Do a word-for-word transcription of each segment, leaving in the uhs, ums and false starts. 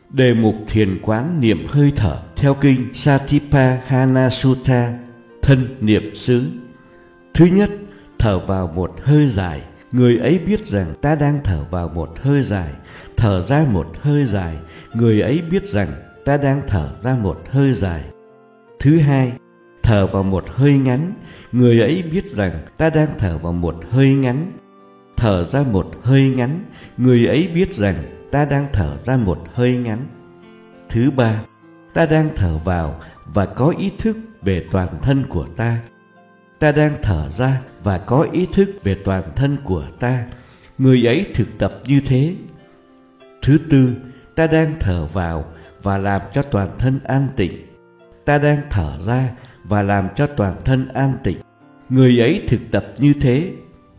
Đề mục thiền quán niệm hơi thở theo kinh Satipatthana Sutta, thân niệm xứ. Thứ nhất, thở vào một hơi dài. Người ấy biết rằng ta đang thở vào một hơi dài. Thở ra một hơi dài. Người ấy biết rằng ta đang thở ra một hơi dài. Thứ hai, thở vào một hơi ngắn. Người ấy biết rằng ta đang thở vào một hơi ngắn. Thở ra một hơi ngắn. Người ấy biết rằng ta đang thở ra một hơi ngắn. Thứ ba, ta đang thở vào và có ý thức về toàn thân của ta. Ta đang thở ra và có ý thức về toàn thân của ta. Người ấy thực tập như thế. Thứ tư, ta đang thở vào và làm cho toàn thân an tịnh. Ta đang thở ra và làm cho toàn thân an tịnh. Người ấy thực tập như thế.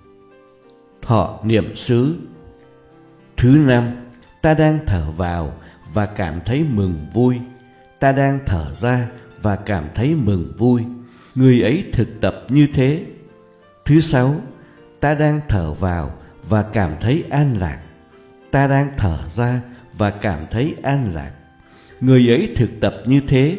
Thọ niệm xứ. Thứ năm, ta đang thở vào và cảm thấy mừng vui. Ta đang thở ra và cảm thấy mừng vui. Người ấy thực tập như thế. Thứ sáu, ta đang thở vào và cảm thấy an lạc. Ta đang thở ra và cảm thấy an lạc. Người ấy thực tập như thế.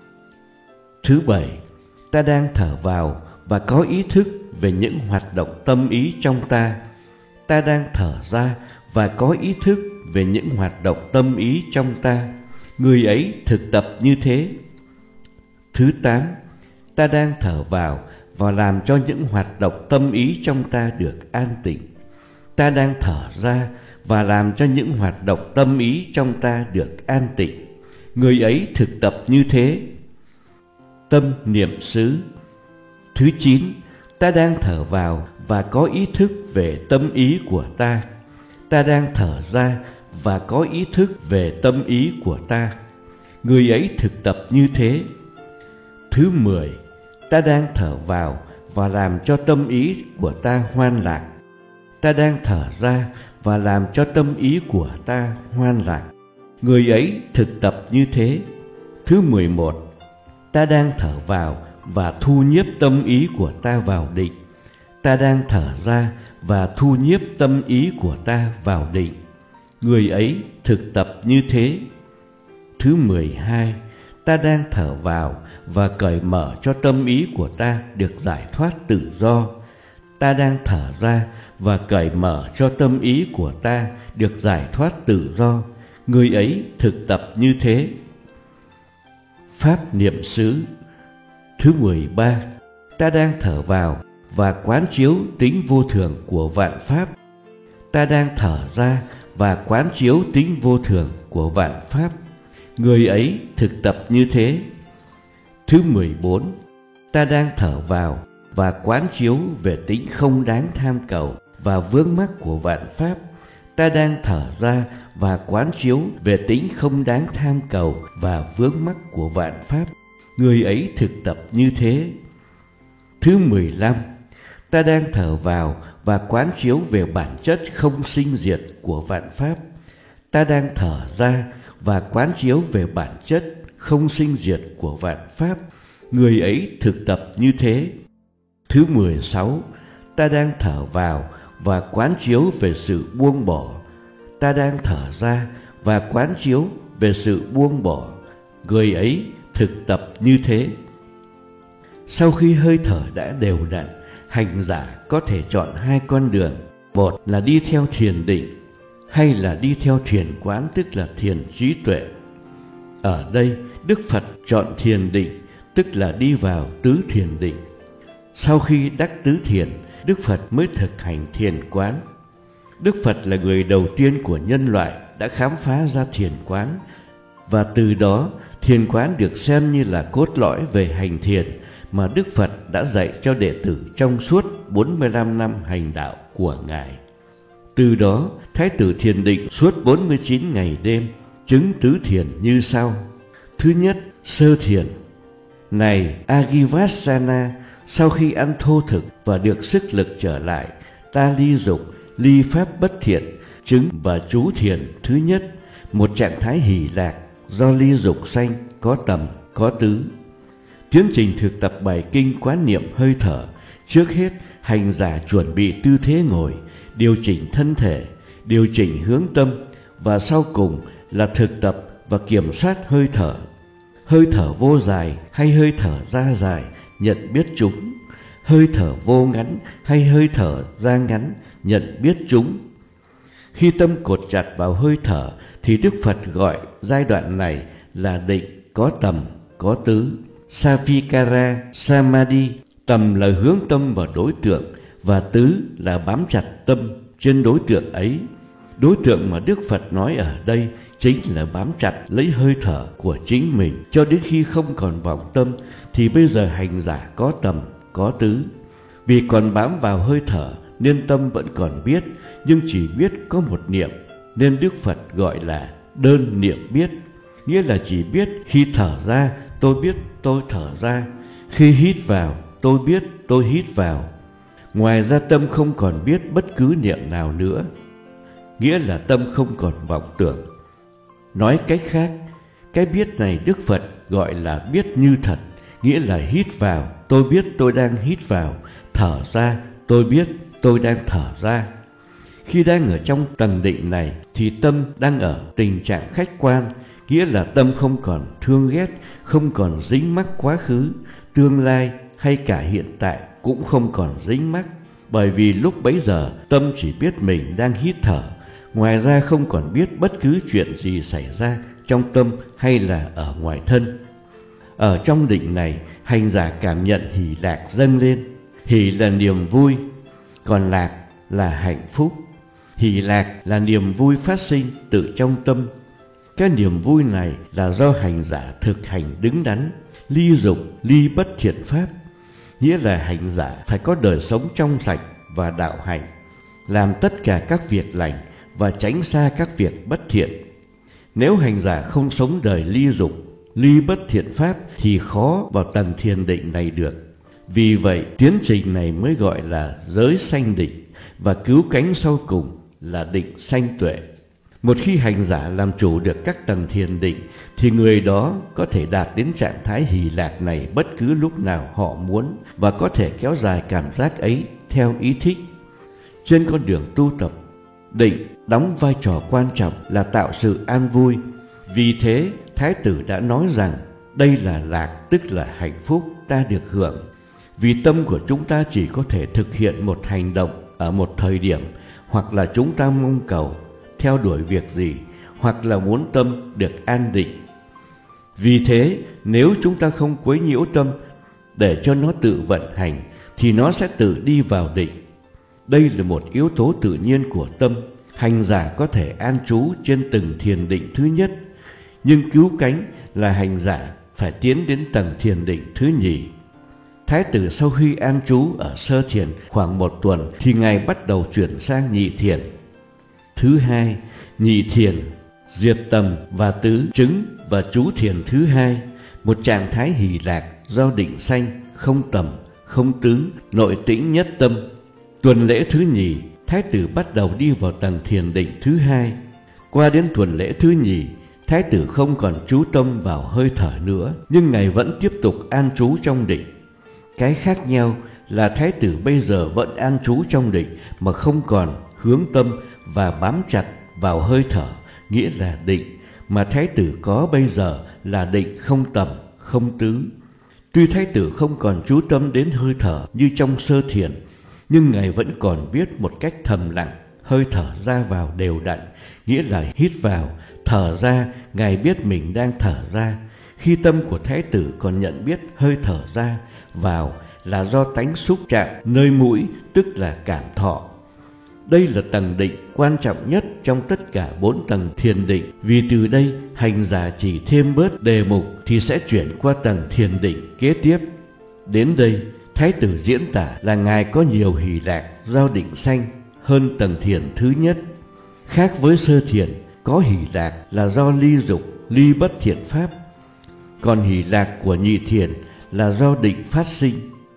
Thứ bảy, ta đang thở vào và có ý thức về những hoạt động tâm ý trong ta. Ta đang thở ra và có ý thức về những hoạt động tâm ý trong ta. Người ấy thực tập như thế. Thứ tám, ta đang thở vào và làm cho những hoạt động tâm ý trong ta được an tịnh. Ta đang thở ra và làm cho những hoạt động tâm ý trong ta được an tịnh. Người ấy thực tập như thế. Tâm niệm xứ. Thứ chín, ta đang thở vào và có ý thức về tâm ý của ta. Ta đang thở ra và có ý thức về tâm ý của ta. Người ấy thực tập như thế. Thứ mười, ta đang thở vào và làm cho tâm ý của ta hoan lạc. Ta đang thở ra và làm cho tâm ý của ta hoan lạc. Người ấy thực tập như thế. Thứ mười một, ta đang thở vào và thu nhiếp tâm ý của ta vào định. Ta đang thở ra và thu nhiếp tâm ý của ta vào định. Người ấy thực tập như thế. Thứ mười hai, ta đang thở vào và cởi mở cho tâm ý của ta được giải thoát tự do. Ta đang thở ra và cởi mở cho tâm ý của ta được giải thoát tự do. Người ấy thực tập như thế. Pháp niệm xứ. Thứ mười ba, ta đang thở vào và quán chiếu tính vô thường của vạn pháp. Ta đang thở ra và quán chiếu tính vô thường của vạn pháp. Người ấy thực tập như thế. Thứ mười bốn, ta đang thở vào và quán chiếu về tính không đáng tham cầu và vướng mắc của vạn pháp. Ta đang thở ra và quán chiếu về tính không đáng tham cầu và vướng mắc của vạn pháp. Người ấy thực tập như thế. Thứ mười lăm, ta đang thở vào và quán chiếu về bản chất không sinh diệt của vạn pháp. Ta đang thở ra và quán chiếu về bản chất không sinh diệt của vạn pháp. Người ấy thực tập như thế. Thứ mười sáu, ta đang thở vào và quán chiếu về sự buông bỏ. Ta đang thở ra và quán chiếu về sự buông bỏ. Người ấy thực tập như thế. Sau khi hơi thở đã đều đặn, hành giả có thể chọn hai con đường. Một là đi theo thiền định, hay là đi theo thiền quán, tức là thiền trí tuệ. Ở đây, Đức Phật chọn thiền định, tức là đi vào tứ thiền định. Sau khi đắc tứ thiền, Đức Phật mới thực hành thiền quán. Đức Phật là người đầu tiên của nhân loại đã khám phá ra thiền quán, và từ đó thiền quán được xem như là cốt lõi về hành thiền mà Đức Phật đã dạy cho đệ tử trong suốt bốn mươi lăm năm hành đạo của Ngài. Từ đó, Thái tử thiền định suốt bốn mươi chín ngày đêm, chứng tứ thiền như sau. Thứ nhất, sơ thiền. Này Agivasana, sau khi ăn thô thực và được sức lực trở lại, ta ly dục, ly pháp bất thiện, chứng và trú thiền thứ nhất, một trạng thái hỷ lạc do ly dục sanh, có tầm, có tứ. Tiến trình thực tập bài kinh quán niệm hơi thở, trước hết hành giả chuẩn bị tư thế ngồi, điều chỉnh thân thể, điều chỉnh hướng tâm, và sau cùng là thực tập và kiểm soát hơi thở. Hơi thở vô dài hay hơi thở ra dài, nhận biết chúng. Hơi thở vô ngắn hay hơi thở ra ngắn, nhận biết chúng. Khi tâm cột chặt vào hơi thở thì Đức Phật gọi giai đoạn này là định có tầm, có tứ. Savikara Samadhi, tầm là hướng tâm vào đối tượng và tứ là bám chặt tâm trên đối tượng ấy. Đối tượng mà Đức Phật nói ở đây chính là bám chặt lấy hơi thở của chính mình cho đến khi không còn vọng tâm, thì bây giờ hành giả có tầm, có tứ. Vì còn bám vào hơi thở nên tâm vẫn còn biết, nhưng chỉ biết có một niệm, nên Đức Phật gọi là đơn niệm biết. Nghĩa là chỉ biết khi thở ra tôi biết tôi thở ra, khi hít vào tôi biết tôi hít vào. Ngoài ra tâm không còn biết bất cứ niệm nào nữa. Nghĩa là tâm không còn vọng tưởng. Nói cách khác, cái biết này Đức Phật gọi là biết như thật. Nghĩa là hít vào tôi biết tôi đang hít vào, thở ra tôi biết tôi đang thở ra. Khi đang ở trong tầng định này thì tâm đang ở tình trạng khách quan, nghĩa là tâm không còn thương ghét, không còn dính mắc quá khứ, tương lai hay cả hiện tại cũng không còn dính mắc. Bởi vì lúc bấy giờ tâm chỉ biết mình đang hít thở, ngoài ra không còn biết bất cứ chuyện gì xảy ra trong tâm hay là ở ngoài thân. Ở trong định này, hành giả cảm nhận hỷ lạc dâng lên. Hỷ là niềm vui, còn lạc là hạnh phúc. Hỷ lạc là niềm vui phát sinh tự trong tâm. Cái niềm vui này là do hành giả thực hành đứng đắn, ly dục, ly bất thiện pháp. Nghĩa là hành giả phải có đời sống trong sạch và đạo hạnh, làm tất cả các việc lành và tránh xa các việc bất thiện. Nếu hành giả không sống đời ly dục, ly bất thiện pháp thì khó vào tầng thiền định này được. Vì vậy, tiến trình này mới gọi là giới sanh định, và cứu cánh sau cùng là định sanh tuệ. Một khi hành giả làm chủ được các tầng thiền định thì người đó có thể đạt đến trạng thái hỷ lạc này bất cứ lúc nào họ muốn, và có thể kéo dài cảm giác ấy theo ý thích. Trên con đường tu tập, định đóng vai trò quan trọng là tạo sự an vui. Vì thế, Thái tử đã nói rằng đây là lạc, tức là hạnh phúc ta được hưởng. Vì tâm của chúng ta chỉ có thể thực hiện một hành động ở một thời điểm, hoặc là chúng ta mong cầu theo đuổi việc gì, hoặc là muốn tâm được an định. Vì thế, nếu chúng ta không quấy nhiễu tâm để cho nó tự vận hành, thì nó sẽ tự đi vào định. Đây là một yếu tố tự nhiên của tâm. Hành giả có thể an trú trên từng thiền định thứ nhất, nhưng cứu cánh là hành giả phải tiến đến tầng thiền định thứ nhì. Thái tử sau khi an trú ở sơ thiền khoảng một tuần thì ngài bắt đầu chuyển sang nhị thiền. Thứ hai, nhị thiền, diệt tầm và tứ chứng và chú thiền thứ hai, một trạng thái hỷ lạc do định sanh, không tầm, không tứ, nội tĩnh nhất tâm. Tuần lễ thứ nhì, Thái tử bắt đầu đi vào tầng thiền định thứ hai. Qua đến tuần lễ thứ nhì, Thái tử không còn chú tâm vào hơi thở nữa, nhưng ngài vẫn tiếp tục an trú trong định. Cái khác nhau là Thái tử bây giờ vẫn an trú trong định mà không còn hướng tâm và bám chặt vào hơi thở, nghĩa là định, mà Thái tử có bây giờ là định không tầm, không tứ. Tuy Thái tử không còn chú tâm đến hơi thở như trong sơ thiền, nhưng ngài vẫn còn biết một cách thầm lặng hơi thở ra vào đều đặn, nghĩa là hít vào, thở ra, ngài biết mình đang thở ra. Khi tâm của Thái tử còn nhận biết hơi thở ra vào là do tánh xúc chạm nơi mũi, tức là cảm thọ. Đây là tầng định quan trọng nhất trong tất cả bốn tầng thiền định, vì từ đây hành giả chỉ thêm bớt đề mục thì sẽ chuyển qua tầng thiền định kế tiếp. Đến đây, Thái tử diễn tả là ngài có nhiều hỷ lạc do định sanh hơn tầng thiền thứ nhất. Khác với sơ thiền, có hỷ lạc là do ly dục, ly bất thiện pháp, còn hỷ lạc của nhị thiền là do định phát sinh.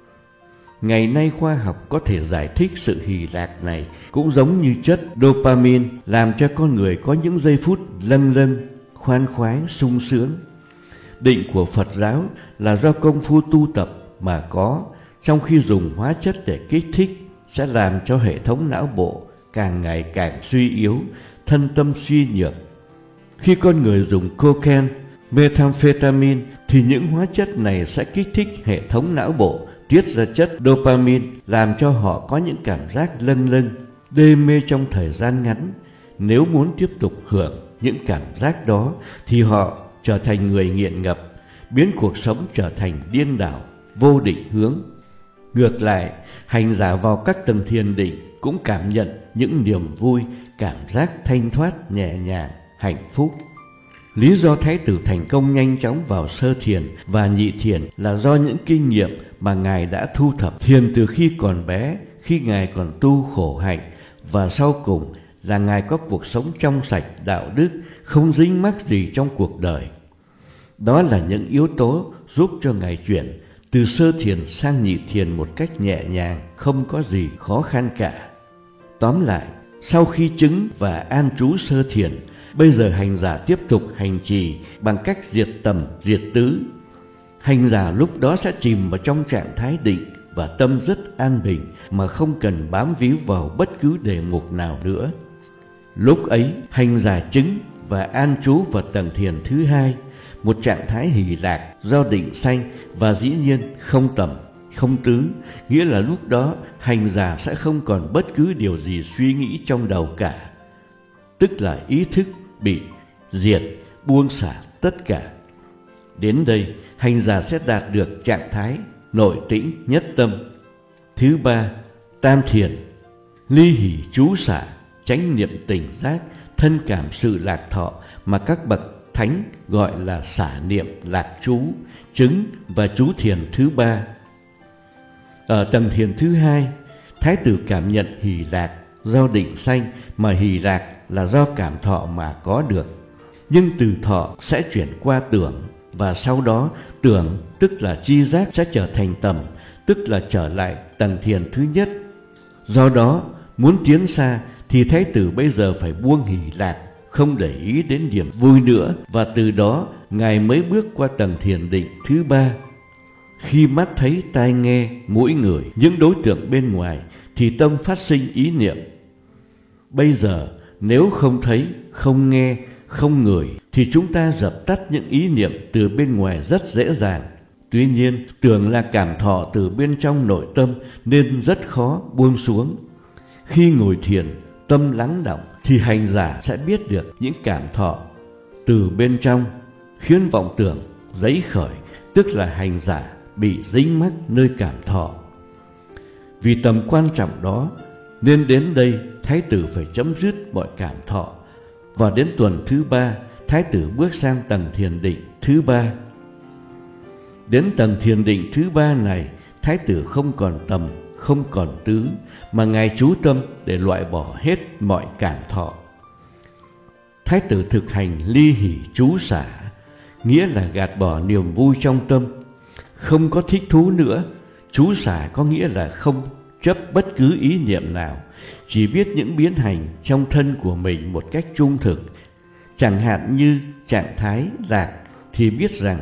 Ngày nay khoa học có thể giải thích sự hỷ lạc này cũng giống như chất dopamine làm cho con người có những giây phút lâng lâng, khoan khoái, sung sướng. Định của Phật giáo là do công phu tu tập mà có, trong khi dùng hóa chất để kích thích sẽ làm cho hệ thống não bộ càng ngày càng suy yếu, thân tâm suy nhược. Khi con người dùng cocaine, methamphetamine thì những hóa chất này sẽ kích thích hệ thống não bộ tiết ra chất dopamine, làm cho họ có những cảm giác lâng lâng, đê mê trong thời gian ngắn. Nếu muốn tiếp tục hưởng những cảm giác đó thì họ trở thành người nghiện ngập, biến cuộc sống trở thành điên đảo, vô định hướng. Ngược lại, hành giả vào các tầng thiền định cũng cảm nhận những niềm vui, cảm giác thanh thoát, nhẹ nhàng, hạnh phúc. Lý do Thái tử thành công nhanh chóng vào sơ thiền và nhị thiền là do những kinh nghiệm mà Ngài đã thu thập thiền từ khi còn bé, khi Ngài còn tu khổ hạnh, và sau cùng là Ngài có cuộc sống trong sạch, đạo đức, không dính mắc gì trong cuộc đời. Đó là những yếu tố giúp cho Ngài chuyển từ sơ thiền sang nhị thiền một cách nhẹ nhàng, không có gì khó khăn cả. Tóm lại, sau khi chứng và an trú sơ thiền, bây giờ hành giả tiếp tục hành trì bằng cách diệt tầm, diệt tứ. Hành giả lúc đó sẽ chìm vào trong trạng thái định và tâm rất an bình mà không cần bám víu vào bất cứ đề mục nào nữa. Lúc ấy, hành giả chứng và an trú vào tầng thiền thứ hai, một trạng thái hỷ lạc do định sanh và dĩ nhiên không tầm, không tứ, nghĩa là lúc đó hành giả sẽ không còn bất cứ điều gì suy nghĩ trong đầu cả, tức là ý thức bị diệt, buông xả tất cả. Đến đây, hành giả sẽ đạt được trạng thái nội tĩnh nhất tâm. Thứ ba, tam thiền, ly hỷ chú xả, chánh niệm tỉnh giác, thân cảm sự lạc thọ mà các bậc thánh gọi là xả niệm lạc trú, chứng và trú thiền thứ ba. Ở tầng thiền thứ hai, Thái tử cảm nhận hỷ lạc do định sanh, mà hỷ lạc là do cảm thọ mà có được. Nhưng từ thọ sẽ chuyển qua tưởng, và sau đó tưởng tức là chi giác sẽ trở thành tầm, tức là trở lại tầng thiền thứ nhất. Do đó, muốn tiến xa thì Thái tử bây giờ phải buông hỷ lạc, không để ý đến niềm vui nữa, và từ đó Ngài mới bước qua tầng thiền định thứ ba. Khi mắt thấy, tai nghe, mũi ngửi những đối tượng bên ngoài thì tâm phát sinh ý niệm. Bây giờ nếu không thấy, không nghe, không ngửi thì chúng ta dập tắt những ý niệm từ bên ngoài rất dễ dàng. Tuy nhiên, tưởng là cảm thọ từ bên trong nội tâm nên rất khó buông xuống. Khi ngồi thiền, tâm lắng đọng thì hành giả sẽ biết được những cảm thọ từ bên trong, khiến vọng tưởng dấy khởi, tức là hành giả bị dính mắc nơi cảm thọ. Vì tầm quan trọng đó nên đến đây Thái tử phải chấm dứt mọi cảm thọ. Và đến tuần thứ ba, Thái tử bước sang tầng thiền định thứ ba. Đến tầng thiền định thứ ba này, Thái tử không còn tầm, không còn tứ, mà Ngài chú tâm để loại bỏ hết mọi cảm thọ. Thái tử thực hành ly hỷ chú xả, nghĩa là gạt bỏ niềm vui trong tâm, không có thích thú nữa. Chú xả có nghĩa là không chấp bất cứ ý niệm nào, chỉ biết những biến hành trong thân của mình một cách trung thực. Chẳng hạn như trạng thái lạc thì biết rằng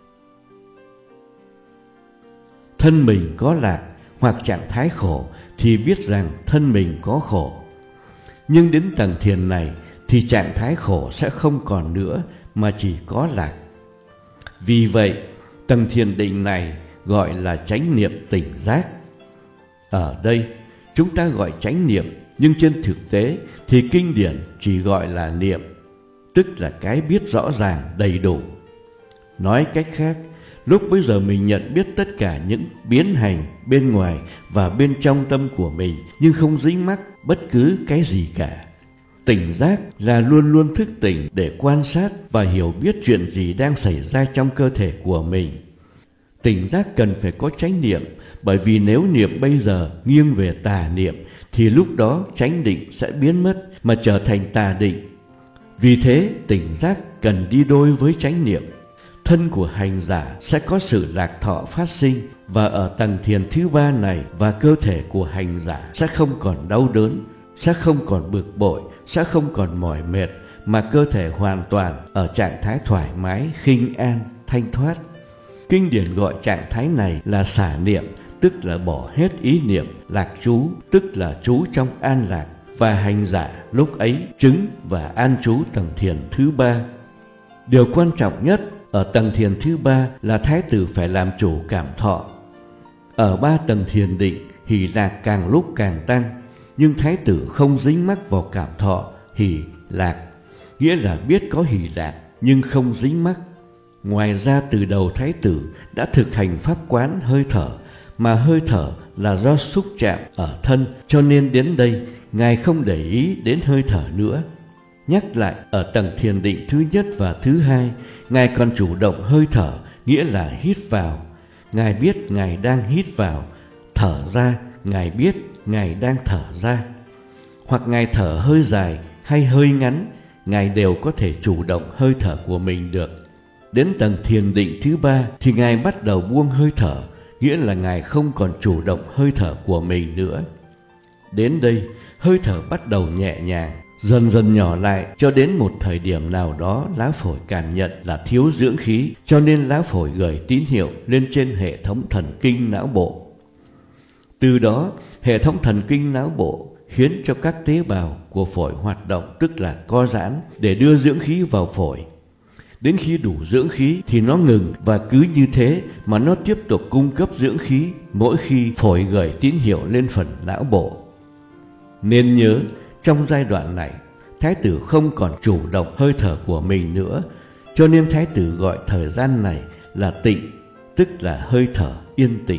thân mình có lạc, hoặc trạng thái khổ thì biết rằng thân mình có khổ. Nhưng đến tầng thiền này thì trạng thái khổ sẽ không còn nữa, mà chỉ có lạc. Vì vậy, tầng thiền định này gọi là chánh niệm tỉnh giác. Ở đây, chúng ta gọi chánh niệm, nhưng trên thực tế thì kinh điển chỉ gọi là niệm, tức là cái biết rõ ràng đầy đủ. Nói cách khác, lúc bây giờ mình nhận biết tất cả những biến hành bên ngoài và bên trong tâm của mình, nhưng không dính mắc bất cứ cái gì cả. Tỉnh giác là luôn luôn thức tỉnh để quan sát và hiểu biết chuyện gì đang xảy ra trong cơ thể của mình. Tỉnh giác cần phải có chánh niệm, bởi vì nếu niệm bây giờ nghiêng về tà niệm thì lúc đó chánh định sẽ biến mất mà trở thành tà định. Vì thế, tỉnh giác cần đi đôi với chánh niệm. Thân của hành giả sẽ có sự lạc thọ phát sinh, và ở tầng thiền thứ ba này và cơ thể của hành giả sẽ không còn đau đớn, sẽ không còn bực bội, sẽ không còn mỏi mệt, mà cơ thể hoàn toàn ở trạng thái thoải mái, khinh an, thanh thoát. Kinh điển gọi trạng thái này là xả niệm, tức là bỏ hết ý niệm, lạc trú, tức là trú trong an lạc, và hành giả lúc ấy chứng và an trú tầng thiền thứ ba. Điều quan trọng nhất ở tầng thiền thứ ba là thái tử phải làm chủ cảm thọ. Ở ba tầng thiền định, hỷ lạc càng lúc càng tăng, nhưng thái tử không dính mắc vào cảm thọ hỷ lạc, nghĩa là biết có hỷ lạc nhưng không dính mắc. Ngoài ra, từ đầu thái tử đã thực hành pháp quán hơi thở, mà hơi thở là do xúc chạm ở thân, cho nên đến đây ngài không để ý đến hơi thở nữa. Nhắc lại, ở tầng thiền định thứ nhất và thứ hai, ngài còn chủ động hơi thở, nghĩa là hít vào, ngài biết ngài đang hít vào; thở ra, ngài biết ngài đang thở ra. Hoặc ngài thở hơi dài hay hơi ngắn, ngài đều có thể chủ động hơi thở của mình được. Đến tầng thiền định thứ ba thì ngài bắt đầu buông hơi thở, nghĩa là ngài không còn chủ động hơi thở của mình nữa. Đến đây, hơi thở bắt đầu nhẹ nhàng, dần dần nhỏ lại, cho đến một thời điểm nào đó lá phổi cảm nhận là thiếu dưỡng khí, cho nên lá phổi gửi tín hiệu lên trên hệ thống thần kinh não bộ. Từ đó, hệ thống thần kinh não bộ khiến cho các tế bào của phổi hoạt động, tức là co giãn, để đưa dưỡng khí vào phổi. Đến khi đủ dưỡng khí thì nó ngừng, và cứ như thế mà nó tiếp tục cung cấp dưỡng khí mỗi khi phổi gửi tín hiệu lên phần não bộ. Nên nhớ, trong giai đoạn này, thái tử không còn chủ động hơi thở của mình nữa, cho nên thái tử gọi thời gian này là tịnh, tức là hơi thở yên tĩnh.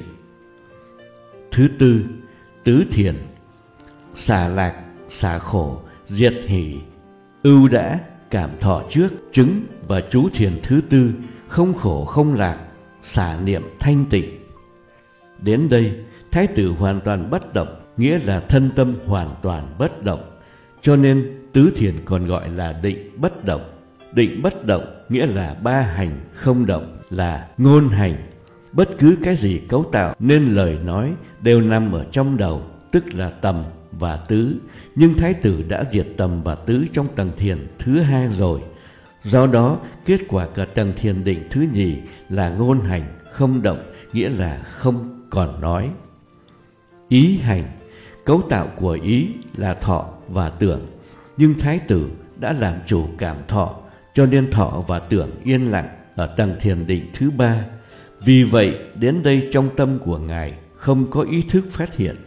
Thứ tư, tứ thiền: xả lạc, xả khổ, diệt hỷ, ưu đã, cảm thọ trước, chứng và chú thiền thứ tư: không khổ không lạc, xả niệm thanh tịnh. Đến đây, thái tử hoàn toàn bất động, nghĩa là thân tâm hoàn toàn bất động, cho nên tứ thiền còn gọi là định bất động. Định bất động nghĩa là ba hành không động, là ngôn hành. Bất cứ cái gì cấu tạo nên lời nói đều nằm ở trong đầu, tức là tầm và tứ. Nhưng thái tử đã diệt tầm và tứ trong tầng thiền thứ hai rồi. Do đó, kết quả cả tầng thiền định thứ nhì là ngôn hành không động, nghĩa là không còn nói. Ý hành: cấu tạo của ý là thọ và tưởng, nhưng thái tử đã làm chủ cảm thọ, cho nên thọ và tưởng yên lặng ở tầng thiền định thứ ba. Vì vậy, đến đây trong tâm của ngài không có ý thức phát hiện.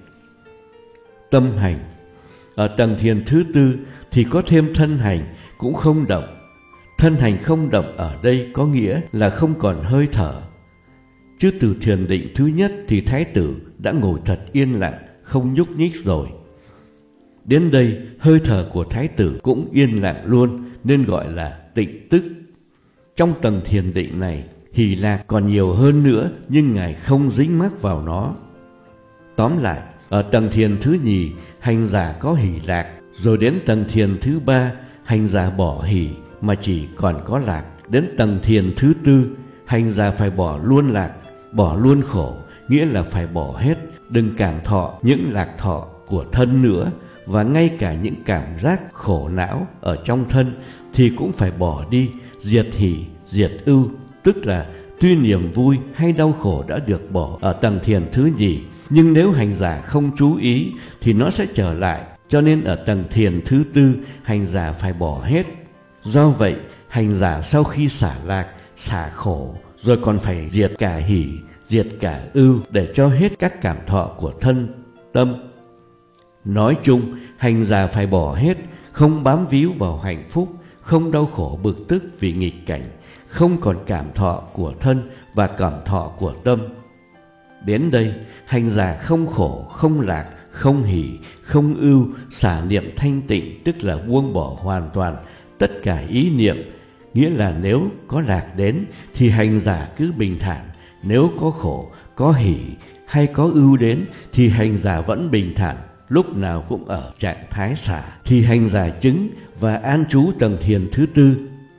Tâm hành: ở tầng thiền thứ tư thì có thêm thân hành cũng không động. Thân hành không động ở đây có nghĩa là không còn hơi thở. Chứ từ thiền định thứ nhất thì thái tử đã ngồi thật yên lặng, không nhúc nhích rồi. Đến đây, hơi thở của thái tử cũng yên lặng luôn, nên gọi là tịnh tức. Trong tầng thiền định này, hỷ lạc còn nhiều hơn nữa, nhưng ngài không dính mắc vào nó. Tóm lại, ở tầng thiền thứ nhì, hành giả có hỷ lạc, rồi đến tầng thiền thứ ba, hành giả bỏ hỷ mà chỉ còn có lạc. Đến tầng thiền thứ tư, hành giả phải bỏ luôn lạc, bỏ luôn khổ, nghĩa là phải bỏ hết, đừng cảm thọ những lạc thọ của thân nữa, và ngay cả những cảm giác khổ não ở trong thân thì cũng phải bỏ đi, diệt hỷ, diệt ưu, tức là tuy niềm vui hay đau khổ đã được bỏ ở tầng thiền thứ nhì, nhưng nếu hành giả không chú ý thì nó sẽ trở lại, cho nên ở tầng thiền thứ tư hành giả phải bỏ hết. Do vậy, hành giả sau khi xả lạc, xả khổ, rồi còn phải diệt cả hỷ, diệt cả ưu để cho hết các cảm thọ của thân, tâm. Nói chung, hành giả phải bỏ hết, không bám víu vào hạnh phúc, không đau khổ bực tức vì nghịch cảnh, không còn cảm thọ của thân và cảm thọ của tâm. Đến đây, hành giả không khổ, không lạc, không hỷ, không ưu, xả niệm thanh tịnh, tức là buông bỏ hoàn toàn tất cả ý niệm, nghĩa là nếu có lạc đến thì hành giả cứ bình thản, nếu có khổ, có hỷ hay có ưu đến thì hành giả vẫn bình thản, lúc nào cũng ở trạng thái xả, thì hành giả chứng và an trú tầng thiền thứ tư.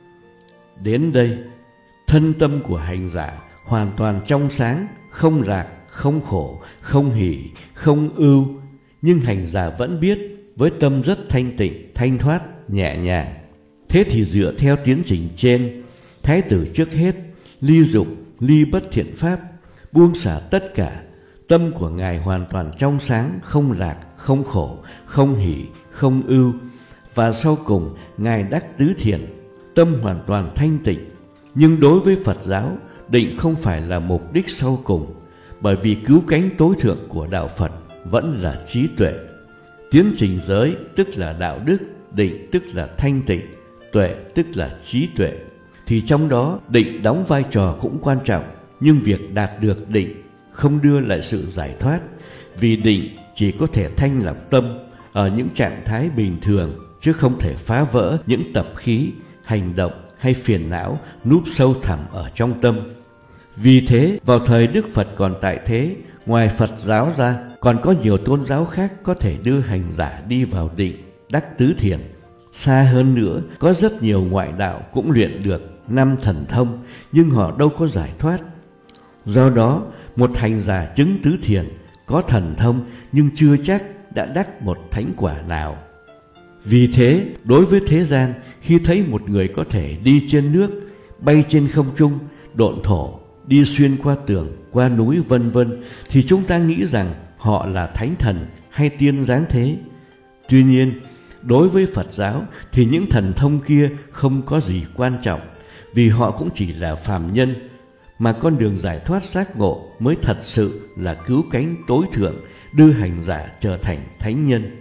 Đến đây, thân tâm của hành giả hoàn toàn trong sáng, không lạc, không khổ, không hỷ, không ưu, nhưng hành giả vẫn biết với tâm rất thanh tịnh, thanh thoát, nhẹ nhàng. Thế thì dựa theo tiến trình trên, thái tử trước hết ly dục, ly bất thiện pháp, buông xả tất cả. Tâm của ngài hoàn toàn trong sáng, không lạc, không khổ, không hỷ, không ưu, và sau cùng Ngài đắc tứ thiền, tâm hoàn toàn thanh tịnh. Nhưng đối với Phật giáo, định không phải là mục đích sau cùng, bởi vì cứu cánh tối thượng của đạo Phật vẫn là trí tuệ. Tiến trình giới tức là đạo đức, định tức là thanh tịnh, tuệ tức là trí tuệ. Thì trong đó định đóng vai trò cũng quan trọng, nhưng việc đạt được định không đưa lại sự giải thoát, vì định chỉ có thể thanh lọc tâm ở những trạng thái bình thường, chứ không thể phá vỡ những tập khí, hành động hay phiền não núp sâu thẳm ở trong tâm. Vì thế, vào thời Đức Phật còn tại thế, ngoài Phật giáo ra, còn có nhiều tôn giáo khác có thể đưa hành giả đi vào định, đắc tứ thiền. Xa hơn nữa, có rất nhiều ngoại đạo cũng luyện được năm thần thông, nhưng họ đâu có giải thoát. Do đó, một hành giả chứng tứ thiền, có thần thông nhưng chưa chắc đã đắc một thánh quả nào. Vì thế, đối với thế gian, khi thấy một người có thể đi trên nước, bay trên không trung, độn thổ, đi xuyên qua tường, qua núi vân vân, thì chúng ta nghĩ rằng họ là thánh thần hay tiên giáng thế. Tuy nhiên, đối với Phật giáo thì những thần thông kia không có gì quan trọng, vì họ cũng chỉ là phàm nhân, mà con đường giải thoát giác ngộ mới thật sự là cứu cánh tối thượng, đưa hành giả trở thành thánh nhân.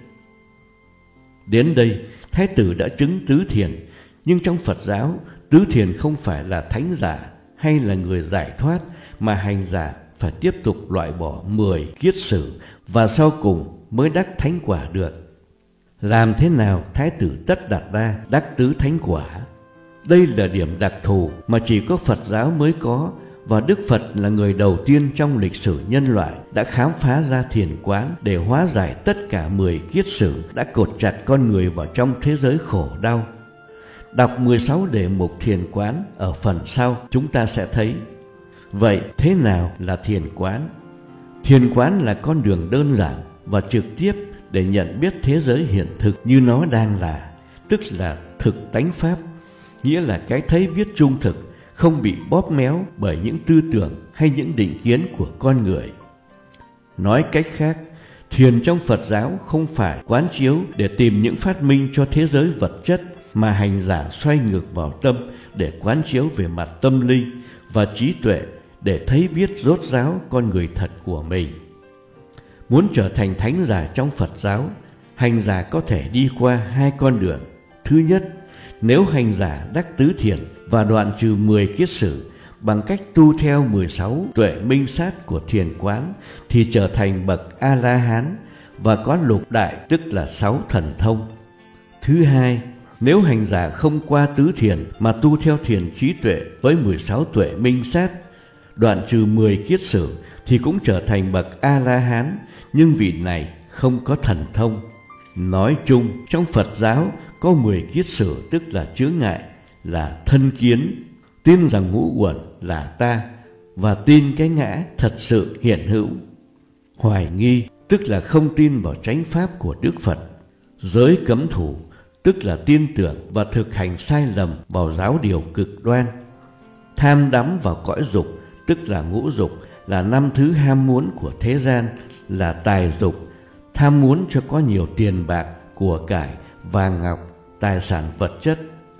Đến đây, Thái tử đã chứng tứ thiền, nhưng trong Phật giáo, tứ thiền không phải là thánh giả hay là người giải thoát, mà hành giả phải tiếp tục loại bỏ mười kiết sử và sau cùng mới đắc thánh quả được. Làm thế nào Thái tử Tất Đạt Đa đắc tứ thánh quả? Đây là điểm đặc thù mà chỉ có Phật giáo mới có, và Đức Phật là người đầu tiên trong lịch sử nhân loại đã khám phá ra thiền quán để hóa giải tất cả mười kiết sử đã cột chặt con người vào trong thế giới khổ đau. Đọc mười sáu đề mục thiền quán ở phần sau chúng ta sẽ thấy. Vậy thế nào là thiền quán? Thiền quán là con đường đơn giản và trực tiếp để nhận biết thế giới hiện thực như nó đang là, tức là thực tánh pháp, nghĩa là cái thấy biết trung thực, không bị bóp méo bởi những tư tưởng hay những định kiến của con người. Nói cách khác, thiền trong Phật giáo không phải quán chiếu để tìm những phát minh cho thế giới vật chất, mà hành giả xoay ngược vào tâm để quán chiếu về mặt tâm linh và trí tuệ để thấy biết rốt ráo con người thật của mình. Muốn trở thành thánh giả trong Phật giáo, hành giả có thể đi qua hai con đường. Thứ nhất, nếu hành giả đắc tứ thiền và đoạn trừ mười kiết sử bằng cách tu theo mười sáu tuệ minh sát của thiền quán thì trở thành bậc A-la-hán và có lục đại, tức là sáu thần thông. Thứ hai, nếu hành giả không qua tứ thiền mà tu theo thiền trí tuệ với mười sáu tuệ minh sát, đoạn trừ mười kiết sử thì cũng trở thành bậc A-la-hán, nhưng vị này không có thần thông. Nói chung, trong Phật giáo có mười kiết sử, tức là chướng ngại, là thân kiến, tin rằng ngũ uẩn là ta, và tin cái ngã thật sự hiện hữu. Hoài nghi, tức là không tin vào chánh pháp của Đức Phật. Giới cấm thủ, tức là tin tưởng và thực hành sai lầm vào giáo điều cực đoan. Tham đắm vào cõi dục, tức là ngũ dục, là năm thứ ham muốn của thế gian, là tài dục, tham muốn cho có nhiều tiền bạc, của cải, vàng ngọc, tài sản vật chất.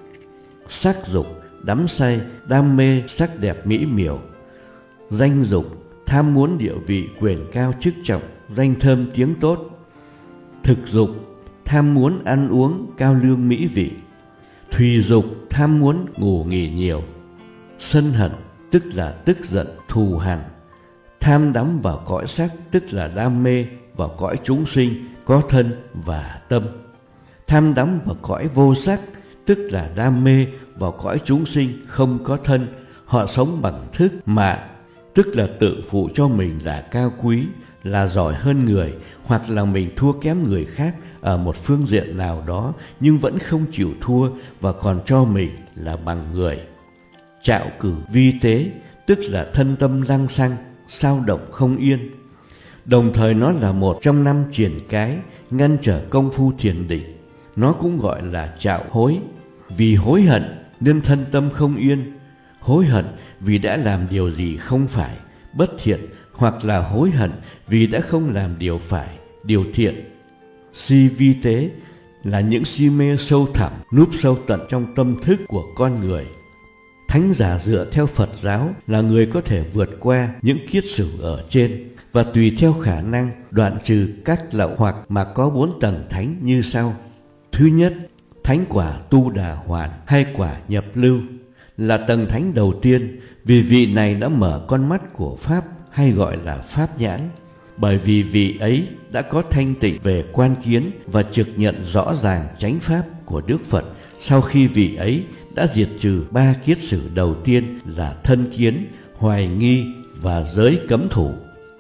Sắc dục, đắm say, đam mê sắc đẹp mỹ miều. Danh dục, tham muốn địa vị quyền cao chức trọng, danh thơm tiếng tốt. Thực dục, tham muốn ăn uống cao lương mỹ vị. Thùy dục, tham muốn ngủ nghỉ nhiều. Sân hận, tức là tức giận, thù hằn. Tham đắm vào cõi sắc, tức là đam mê vào cõi chúng sinh có thân và tâm. Tham đắm vào cõi vô sắc, tức là đam mê vào cõi chúng sinh không có thân, họ sống bằng thức mạng, tức là tự phụ cho mình là cao quý, là giỏi hơn người, hoặc là mình thua kém người khác ở một phương diện nào đó, nhưng vẫn không chịu thua và còn cho mình là bằng người. Trạo cử vi tế, tức là thân tâm lăng xăng, sao động không yên. Đồng thời nó là một trong năm triền cái ngăn trở công phu thiền định. Nó cũng gọi là trạo hối. Vì hối hận nên thân tâm không yên. Hối hận vì đã làm điều gì không phải, bất thiện, hoặc là hối hận vì đã không làm điều phải, điều thiện. Si vi tế, là những si mê sâu thẳm núp sâu tận trong tâm thức của con người. Thánh giả dựa theo Phật giáo là người có thể vượt qua những kiết sử ở trên và tùy theo khả năng đoạn trừ các lậu hoặc mà có bốn tầng thánh như sau. Thứ nhất, thánh quả Tu Đà Hoàn hay quả nhập lưu là tầng thánh đầu tiên, vì vị này đã mở con mắt của Pháp hay gọi là Pháp nhãn, bởi vì vị ấy đã có thanh tịnh về quan kiến và trực nhận rõ ràng chánh pháp của Đức Phật sau khi vị ấy đã diệt trừ ba kiết sử đầu tiên là thân kiến, hoài nghi và giới cấm thủ.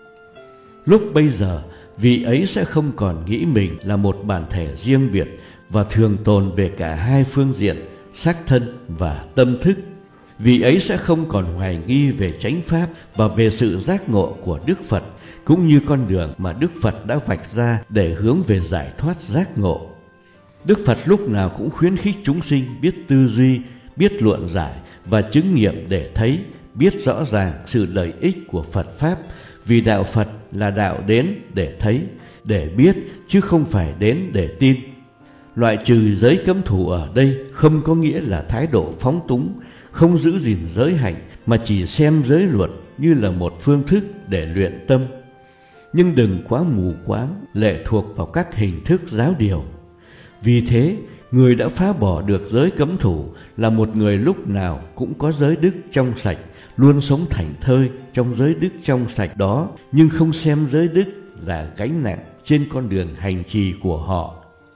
Lúc bây giờ, vị ấy sẽ không còn nghĩ mình là một bản thể riêng biệt và thường tồn về cả hai phương diện, sắc thân và tâm thức. Vị ấy sẽ không còn hoài nghi về chánh pháp và về sự giác ngộ của Đức Phật, cũng như con đường mà Đức Phật đã vạch ra để hướng về giải thoát giác ngộ. Đức Phật lúc nào cũng khuyến khích chúng sinh biết tư duy, biết luận giải và chứng nghiệm để thấy, biết rõ ràng sự lợi ích của Phật Pháp, vì đạo Phật là đạo đến để thấy, để biết, chứ không phải đến để tin. Loại trừ giới cấm thủ ở đây không có nghĩa là thái độ phóng túng, không giữ gìn giới hạnh, mà chỉ xem giới luật như là một phương thức để luyện tâm. Nhưng đừng quá mù quáng, lệ thuộc vào các hình thức giáo điều. Vì thế, người đã phá bỏ được giới cấm thủ là một người lúc nào cũng có giới đức trong sạch, luôn sống thảnh thơi trong giới đức trong sạch đó, nhưng không xem giới đức là gánh nặng trên con đường hành trì của họ.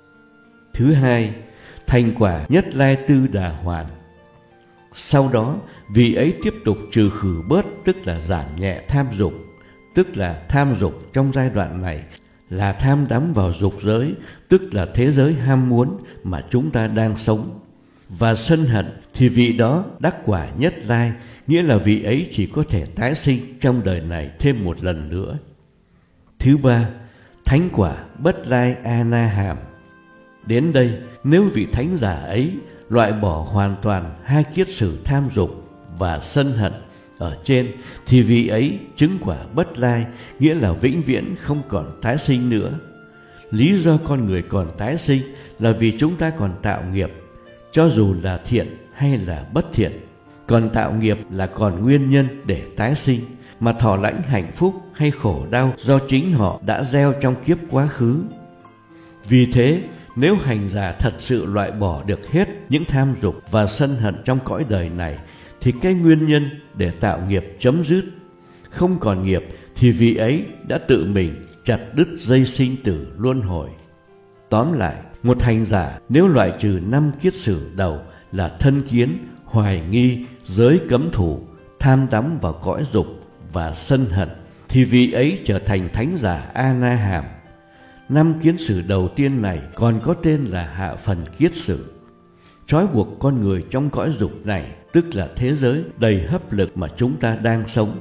Thứ hai, thành quả Nhất Lai Tư Đà Hoàn. Sau đó, vị ấy tiếp tục trừ khử bớt, tức là giảm nhẹ tham dục, tức là tham dục trong giai đoạn này là tham đắm vào dục giới, tức là thế giới ham muốn mà chúng ta đang sống. Và sân hận thì vị đó đắc quả Nhất Lai, nghĩa là vị ấy chỉ có thể tái sinh trong đời này thêm một lần nữa. Thứ ba, thánh quả Bất Lai A Na Hàm. Đến đây, nếu vị thánh giả ấy loại bỏ hoàn toàn hai kiết sử tham dục và sân hận ở trên, thì vị ấy chứng quả Bất Lai, nghĩa là vĩnh viễn không còn tái sinh nữa. Lý do con người còn tái sinh là vì chúng ta còn tạo nghiệp, cho dù là thiện hay là bất thiện. Còn tạo nghiệp là còn nguyên nhân để tái sinh, mà thọ lãnh hạnh phúc hay khổ đau do chính họ đã gieo trong kiếp quá khứ. Vì thế, nếu hành giả thật sự loại bỏ được hết những tham dục và sân hận trong cõi đời này, thì cái nguyên nhân để tạo nghiệp chấm dứt. Không còn nghiệp thì vị ấy đã tự mình chặt đứt dây sinh tử luân hồi. Tóm lại, một hành giả nếu loại trừ năm kiết sử đầu là thân kiến, hoài nghi, giới cấm thủ, tham đắm vào cõi dục và sân hận, thì vị ấy trở thành thánh giả A Na Hàm. Năm kiến sử đầu tiên này còn có tên là hạ phần kiết sử, trói buộc con người trong cõi dục này, tức là thế giới đầy hấp lực mà chúng ta đang sống.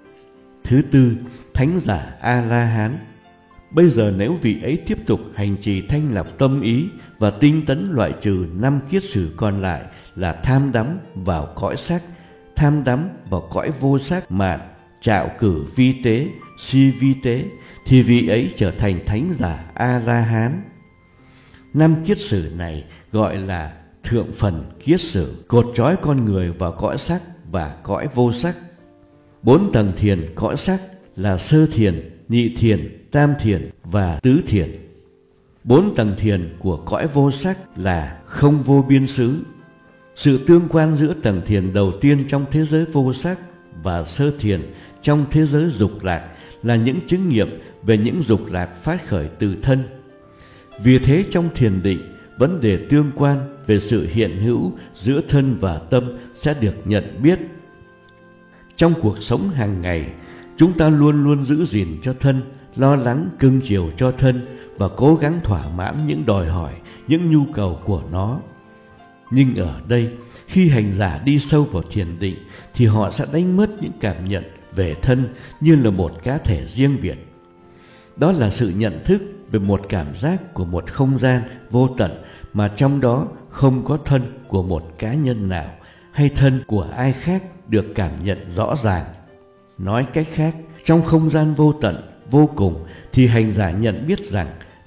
Thứ tư, thánh giả A La Hán. Bây giờ nếu vị ấy tiếp tục hành trì thanh lọc tâm ý và tinh tấn loại trừ năm kiết sử còn lại là tham đắm vào cõi sắc, tham đắm vào cõi vô sắc mạn, trạo cử vi tế, si vi tế, thì vị ấy trở thành thánh giả A La Hán. Năm kiết sử này gọi là thượng phần kiết sử, cột trói con người vào cõi sắc và cõi vô sắc. Bốn tầng thiền cõi sắc là sơ thiền, nhị thiền, tam thiền và tứ thiền. Bốn tầng thiền của cõi vô sắc là không vô biên xứ. Sự tương quan giữa tầng thiền đầu tiên trong thế giới vô sắc và sơ thiền trong thế giới dục lạc là những chứng nghiệm về những dục lạc phát khởi từ thân. Vì thế trong thiền định, vấn đề tương quan về sự hiện hữu giữa thân và tâm sẽ được nhận biết. Trong cuộc sống hàng ngày, chúng ta luôn luôn giữ gìn cho thân, lo lắng cưng chiều cho thân và cố gắng thỏa mãn những đòi hỏi, những nhu cầu của nó. Nhưng ở đây, khi hành giả đi sâu vào thiền định thì họ sẽ đánh mất những cảm nhận về thân như là một cá thể riêng biệt. Đó là sự nhận thức về một cảm giác của một không gian vô tận mà trong đó không có thân của một cá nhân nào hay thân của ai khác được cảm nhận rõ ràng. Nói cách khác, trong không gian vô tận, vô cùng thì hành giả nhận biết rằng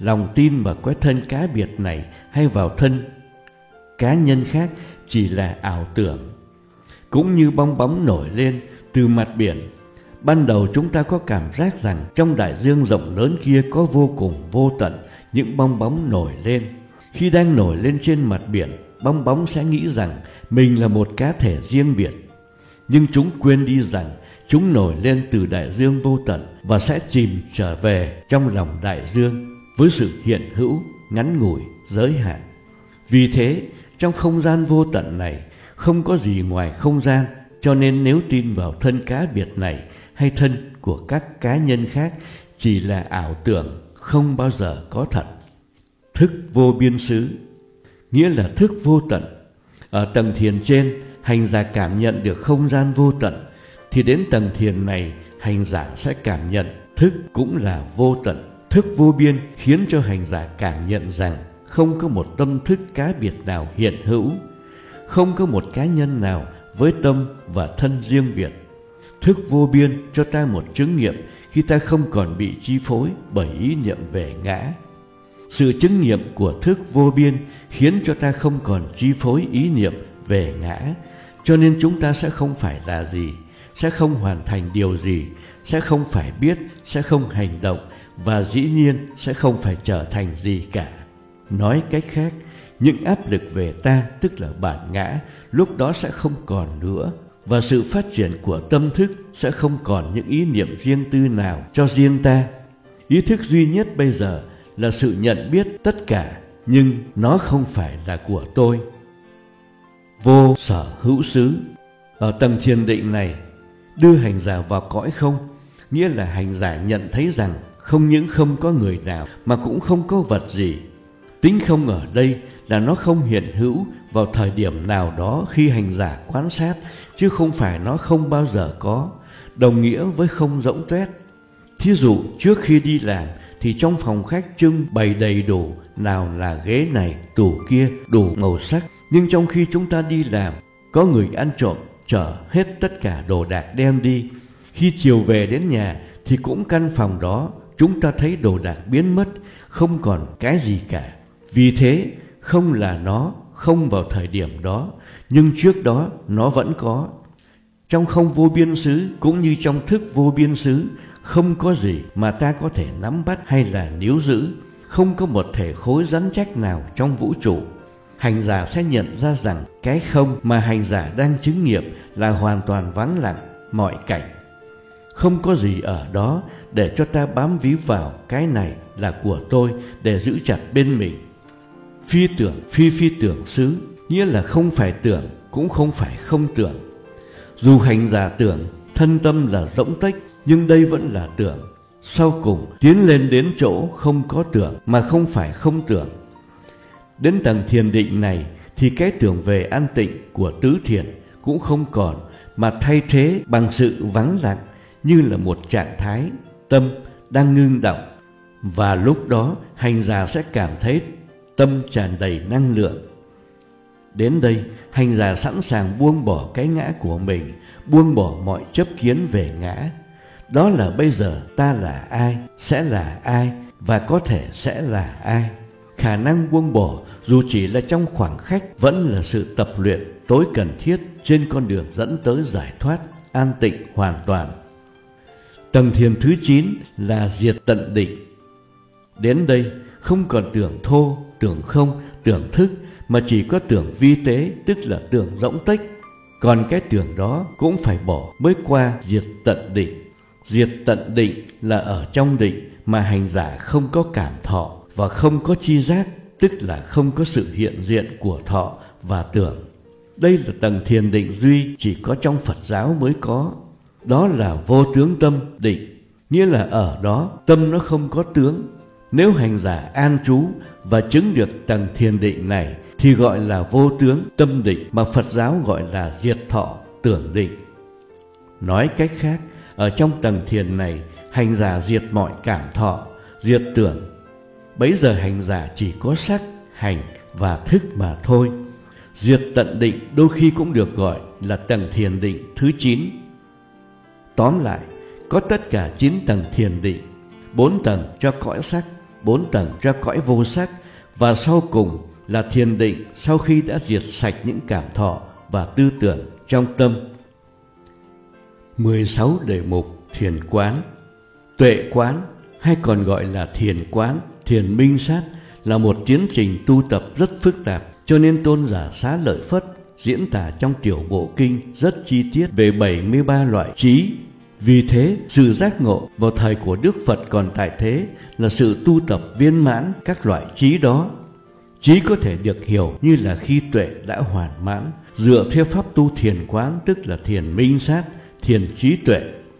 lòng tin vào cái thân cá biệt này hay vào thân cá nhân khác chỉ là ảo tưởng. Cũng như bong bóng nổi lên từ mặt biển, ban đầu chúng ta có cảm giác rằng trong đại dương rộng lớn kia có vô cùng vô tận những bong bóng nổi lên. Khi đang nổi lên trên mặt biển, bong bóng sẽ nghĩ rằng mình là một cá thể riêng biệt. Nhưng chúng quên đi rằng chúng nổi lên từ đại dương vô tận và sẽ chìm trở về trong lòng đại dương với sự hiện hữu ngắn ngủi, giới hạn. Vì thế, trong không gian vô tận này không có gì ngoài không gian, cho nên nếu tin vào thân cá biệt này hay thân của các cá nhân khác chỉ là ảo tưởng, không bao giờ có thật. Thức vô biên xứ nghĩa là thức vô tận. Ở tầng thiền trên, hành giả cảm nhận được không gian vô tận, thì đến tầng thiền này hành giả sẽ cảm nhận thức cũng là vô tận. Thức vô biên khiến cho hành giả cảm nhận rằng không có một tâm thức cá biệt nào hiện hữu, không có một cá nhân nào với tâm và thân riêng biệt. Thức vô biên cho ta một chứng nghiệm khi ta không còn bị chi phối bởi ý niệm về ngã. Sự chứng nghiệm của thức vô biên khiến cho ta không còn chi phối ý niệm về ngã, cho nên chúng ta sẽ không phải là gì, sẽ không hoàn thành điều gì, sẽ không phải biết, sẽ không hành động, và dĩ nhiên sẽ không phải trở thành gì cả. Nói cách khác, những áp lực về ta, tức là bản ngã, lúc đó sẽ không còn nữa, và sự phát triển của tâm thức sẽ không còn những ý niệm riêng tư nào cho riêng ta. Ý thức duy nhất bây giờ là sự nhận biết tất cả, nhưng nó không phải là của tôi. Vô sở hữu xứ. Ở tầng thiền định này, đưa hành giả vào cõi không, nghĩa là hành giả nhận thấy rằng không những không có người nào mà cũng không có vật gì. Tính không ở đây là nó không hiện hữu vào thời điểm nào đó khi hành giả quan sát, chứ không phải nó không bao giờ có, đồng nghĩa với không rỗng tuét. Thí dụ trước khi đi làm thì trong phòng khách trưng bày đầy đủ, nào là ghế này, tủ kia, đủ màu sắc. Nhưng trong khi chúng ta đi làm, có người ăn trộm chở hết tất cả đồ đạc đem đi. Khi chiều về đến nhà thì cũng căn phòng đó chúng ta thấy đồ đạc biến mất, không còn cái gì cả. Vì thế, không là nó, không vào thời điểm đó, nhưng trước đó nó vẫn có. Trong không vô biên xứ cũng như trong thức vô biên xứ, không có gì mà ta có thể nắm bắt hay là níu giữ, không có một thể khối rắn chắc nào trong vũ trụ. Hành giả sẽ nhận ra rằng cái không mà hành giả đang chứng nghiệm là hoàn toàn vắng lặng mọi cảnh. Không có gì ở đó để cho ta bám víu vào cái này là của tôi để giữ chặt bên mình. Phi tưởng phi phi tưởng xứ, nghĩa là không phải tưởng cũng không phải không tưởng. Dù hành giả tưởng thân tâm là rỗng tách, nhưng đây vẫn là tưởng. Sau cùng tiến lên đến chỗ không có tưởng mà không phải không tưởng. Đến tầng thiền định này thì cái tưởng về an tịnh của tứ thiền cũng không còn, mà thay thế bằng sự vắng lặng, như là một trạng thái tâm đang ngưng động. Và lúc đó hành giả sẽ cảm thấy tâm tràn đầy năng lượng. Đến đây, hành giả sẵn sàng buông bỏ cái ngã của mình, buông bỏ mọi chấp kiến về ngã. Đó là bây giờ ta là ai, sẽ là ai, và có thể sẽ là ai. Khả năng buông bỏ dù chỉ là trong khoảng khắc vẫn là sự tập luyện tối cần thiết trên con đường dẫn tới giải thoát, an tịnh hoàn toàn. Tầng thiền thứ chín là diệt tận định. Đến đây không còn tưởng thô, tưởng không, tưởng thức, mà chỉ có tưởng vi tế, tức là tưởng rỗng tách. Còn cái tưởng đó cũng phải bỏ mới qua diệt tận định. Diệt tận định là ở trong định mà hành giả không có cảm thọ và không có chi giác, tức là không có sự hiện diện của thọ và tưởng. Đây là tầng thiền định duy chỉ có trong Phật giáo mới có. Đó là vô tướng tâm định, nghĩa là ở đó tâm nó không có tướng. Nếu hành giả an trú và chứng được tầng thiền định này thì gọi là vô tướng tâm định, mà Phật giáo gọi là diệt thọ tưởng định. Nói cách khác, ở trong tầng thiền này, hành giả diệt mọi cảm thọ, diệt tưởng. Bấy giờ hành giả chỉ có sắc, hành và thức mà thôi. Diệt tận định đôi khi cũng được gọi là tầng thiền định thứ chín. Tóm lại, có tất cả chín tầng thiền định, bốn tầng cho cõi sắc, bốn tầng ra cõi vô sắc, và sau cùng là thiền định sau khi đã diệt sạch những cảm thọ và tư tưởng trong tâm. mười sáu đề mục thiền quán. Tuệ quán hay còn gọi là thiền quán, thiền minh sát là một tiến trình tu tập rất phức tạp, cho nên tôn giả Xá Lợi Phất diễn tả trong tiểu bộ kinh rất chi tiết về bảy mươi ba loại trí. Vì thế, sự giác ngộ vào thời của Đức Phật còn tại thế là sự tu tập viên mãn các loại trí đó. Trí có thể được hiểu như là khi tuệ đã hoàn mãn, dựa theo pháp tu thiền quán, tức là thiền minh sát, thiền trí tuệ.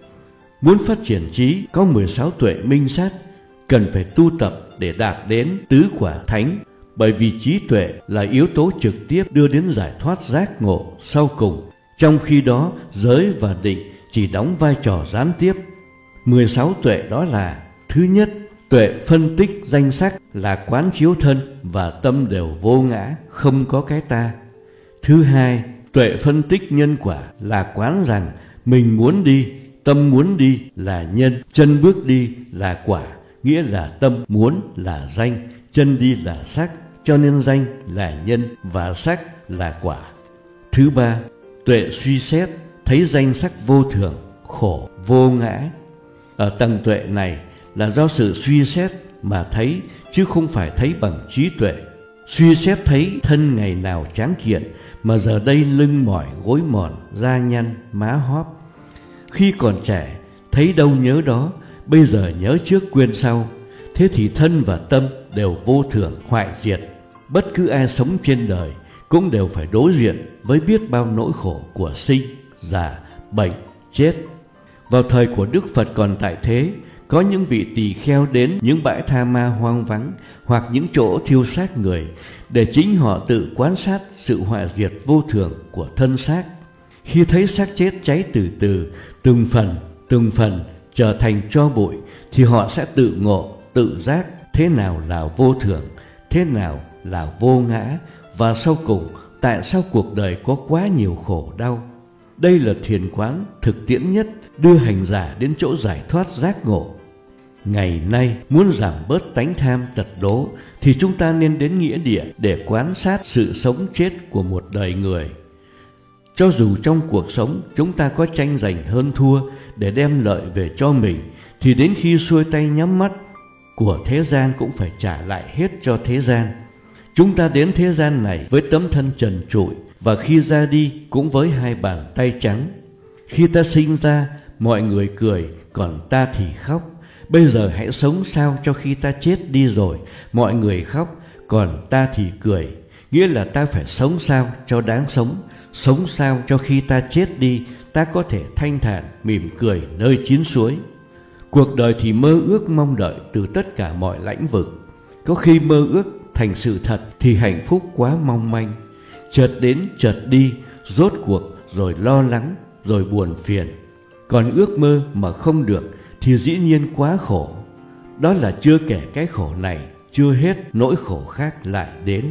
Muốn phát triển trí có mười sáu tuệ minh sát, cần phải tu tập để đạt đến tứ quả thánh, bởi vì trí tuệ là yếu tố trực tiếp đưa đến giải thoát giác ngộ sau cùng. Trong khi đó, giới và định chỉ đóng vai trò gián tiếp. mười sáu tuệ đó là: thứ nhất, tuệ phân tích danh sắc là quán chiếu thân và tâm đều vô ngã, không có cái ta. Thứ hai, tuệ phân tích nhân quả là quán rằng mình muốn đi, tâm muốn đi là nhân, chân bước đi là quả, nghĩa là tâm muốn là danh, chân đi là sắc, cho nên danh là nhân và sắc là quả. Thứ ba, tuệ suy xét thấy danh sắc vô thường, khổ, vô ngã. Ở tầng tuệ này là do sự suy xét mà thấy, chứ không phải thấy bằng trí tuệ. Suy xét thấy thân ngày nào tráng kiện, mà giờ đây lưng mỏi, gối mòn, da nhăn, má hóp. Khi còn trẻ, thấy đâu nhớ đó, bây giờ nhớ trước quên sau. Thế thì thân và tâm đều vô thường, hoại diệt. Bất cứ ai sống trên đời cũng đều phải đối diện với biết bao nỗi khổ của sinh, già, bệnh, chết. Vào thời của Đức Phật còn tại thế, có những vị tỳ kheo đến những bãi tha ma hoang vắng hoặc những chỗ thiêu xác người để chính họ tự quan sát sự hoại diệt vô thường của thân xác. Khi thấy xác chết cháy từ từ, từng phần, từng phần trở thành tro bụi, thì họ sẽ tự ngộ, tự giác thế nào là vô thường, thế nào là vô ngã, và sau cùng tại sao cuộc đời có quá nhiều khổ đau. Đây là thiền quán thực tiễn nhất, đưa hành giả đến chỗ giải thoát giác ngộ. Ngày nay, muốn giảm bớt tánh tham tật đố, thì chúng ta nên đến nghĩa địa để quan sát sự sống chết của một đời người. Cho dù trong cuộc sống chúng ta có tranh giành hơn thua để đem lợi về cho mình, thì đến khi xuôi tay nhắm mắt, của thế gian cũng phải trả lại hết cho thế gian. Chúng ta đến thế gian này với tấm thân trần trụi, và khi ra đi cũng với hai bàn tay trắng. Khi ta sinh ra, mọi người cười, còn ta thì khóc. Bây giờ hãy sống sao cho khi ta chết đi rồi, mọi người khóc, còn ta thì cười. Nghĩa là ta phải sống sao cho đáng sống, sống sao cho khi ta chết đi, ta có thể thanh thản, mỉm cười nơi chín suối. Cuộc đời thì mơ ước mong đợi từ tất cả mọi lãnh vực. Có khi mơ ước thành sự thật thì hạnh phúc quá mong manh. Chợt đến chợt đi, rốt cuộc rồi lo lắng, rồi buồn phiền. Còn ước mơ mà không được thì dĩ nhiên quá khổ. Đó là chưa kể cái khổ này, chưa hết nỗi khổ khác lại đến.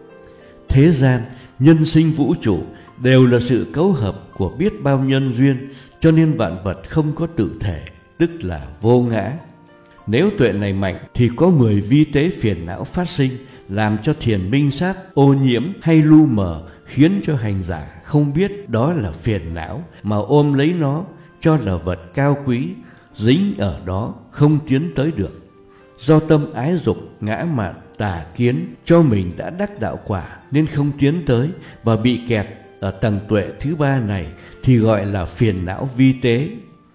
Thế gian, nhân sinh vũ trụ đều là sự cấu hợp của biết bao nhân duyên, cho nên vạn vật không có tự thể, tức là vô ngã. Nếu tuệ này mạnh thì có mười vi tế phiền não phát sinh, làm cho thiền minh sát ô nhiễm hay lu mờ, khiến cho hành giả không biết đó là phiền não mà ôm lấy nó cho là vật cao quý, dính ở đó không tiến tới được. Do tâm ái dục, ngã mạn, tà kiến cho mình đã đắc đạo quả nên không tiến tới, và bị kẹt ở tầng tuệ thứ ba này thì gọi là phiền não vi tế.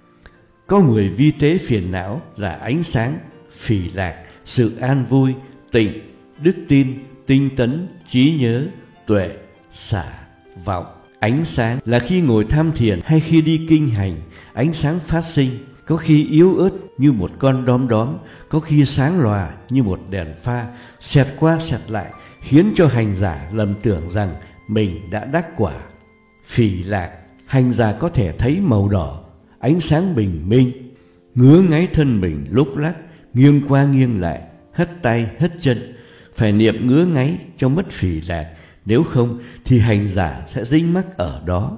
Có mười vi tế phiền não là ánh sáng, phỉ lạc, sự an vui, tịnh, đức tin, tinh tấn, trí nhớ, tuệ, xả, vọng. Ánh sáng là khi ngồi tham thiền hay khi đi kinh hành, ánh sáng phát sinh, có khi yếu ớt như một con đom đóm, có khi sáng lòa như một đèn pha, xẹt qua xẹt lại, khiến cho hành giả lầm tưởng rằng mình đã đắc quả. Phỉ lạc, hành giả có thể thấy màu đỏ, ánh sáng bình minh, ngứa ngáy thân mình lúc lắc, nghiêng qua nghiêng lại, hất tay hất chân. Phải niệm ngứa ngáy cho mất phỉ lạc, nếu không thì hành giả sẽ dính mắc ở đó.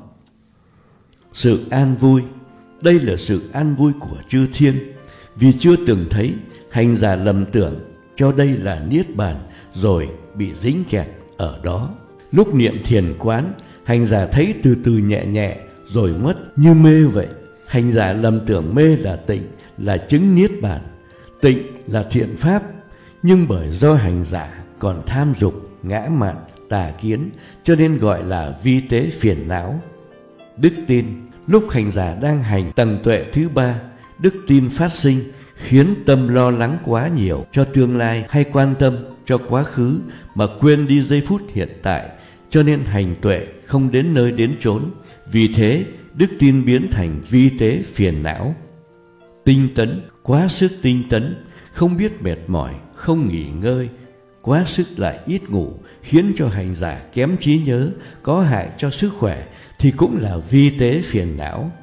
Sự an vui, đây là sự an vui của chư thiên. Vì chưa từng thấy, hành giả lầm tưởng cho đây là niết bàn, rồi bị dính kẹt ở đó. Lúc niệm thiền quán, hành giả thấy từ từ nhẹ nhẹ, rồi mất như mê vậy. Hành giả lầm tưởng mê là tịnh, là chứng niết bàn. Tịnh là thiện pháp, nhưng bởi do hành giả còn tham dục, ngã mạn, tà kiến, cho nên gọi là vi tế phiền não. Đức tin. Lúc hành giả đang hành tầng tuệ thứ ba, đức tin phát sinh, khiến tâm lo lắng quá nhiều cho tương lai hay quan tâm cho quá khứ mà quên đi giây phút hiện tại, cho nên hành tuệ không đến nơi đến chốn. Vì thế, đức tin biến thành vi tế phiền não. Tinh tấn. Quá sức tinh tấn, không biết mệt mỏi, không nghỉ ngơi, quá sức lại ít ngủ, khiến cho hành giả kém trí nhớ, có hại cho sức khỏe, thì cũng là vi tế phiền não.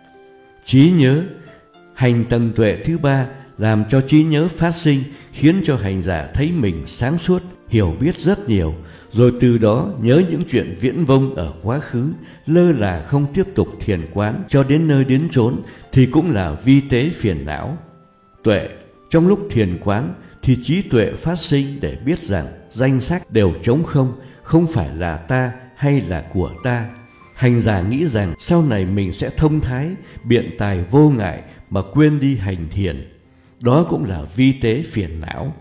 Trí nhớ. Hành tầng tuệ thứ ba làm cho trí nhớ phát sinh, khiến cho hành giả thấy mình sáng suốt, hiểu biết rất nhiều, rồi từ đó nhớ những chuyện viễn vông ở quá khứ, lơ là không tiếp tục thiền quán cho đến nơi đến chốn, thì cũng là vi tế phiền não. Tuệ. Trong lúc thiền quán thì trí tuệ phát sinh để biết rằng danh sắc đều trống không, không phải là ta hay là của ta. Hành giả nghĩ rằng sau này mình sẽ thông thái, biện tài vô ngại mà quên đi hành thiền. Đó cũng là vi tế phiền não.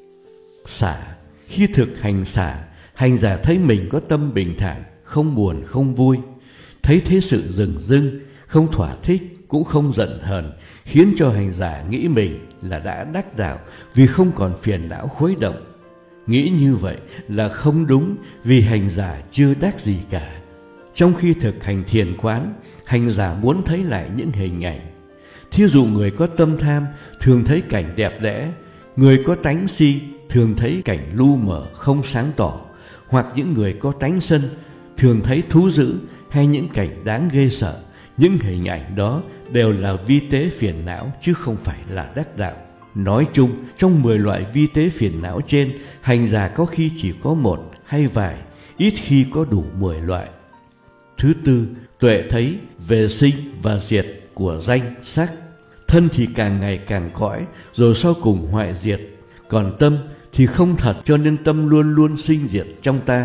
Xả. Khi thực hành xả, hành giả thấy mình có tâm bình thản, không buồn không vui, thấy thế sự dừng dưng, không thỏa thích cũng không giận hờn, khiến cho hành giả nghĩ mình là đã đắc đạo vì không còn phiền não khuấy động. Nghĩ như vậy là không đúng, vì hành giả chưa đắc gì cả. Trong khi thực hành thiền quán, hành giả muốn thấy lại những hình ảnh. Thí dụ người có tâm tham thường thấy cảnh đẹp đẽ, người có tánh si thường thấy cảnh lu mờ không sáng tỏ, hoặc những người có tánh sân thường thấy thú dữ hay những cảnh đáng ghê sợ. Những hình ảnh đó đều là vi tế phiền não chứ không phải là đắc đạo. Nói chung, trong mười loại vi tế phiền não trên, hành giả có khi chỉ có một hay vài, ít khi có đủ mười loại. Thứ tư, tuệ thấy về sinh và diệt của danh sắc. Thân thì càng ngày càng cõi, rồi sau cùng hoại diệt. Còn tâm thì không thật, cho nên tâm luôn luôn sinh diệt trong ta.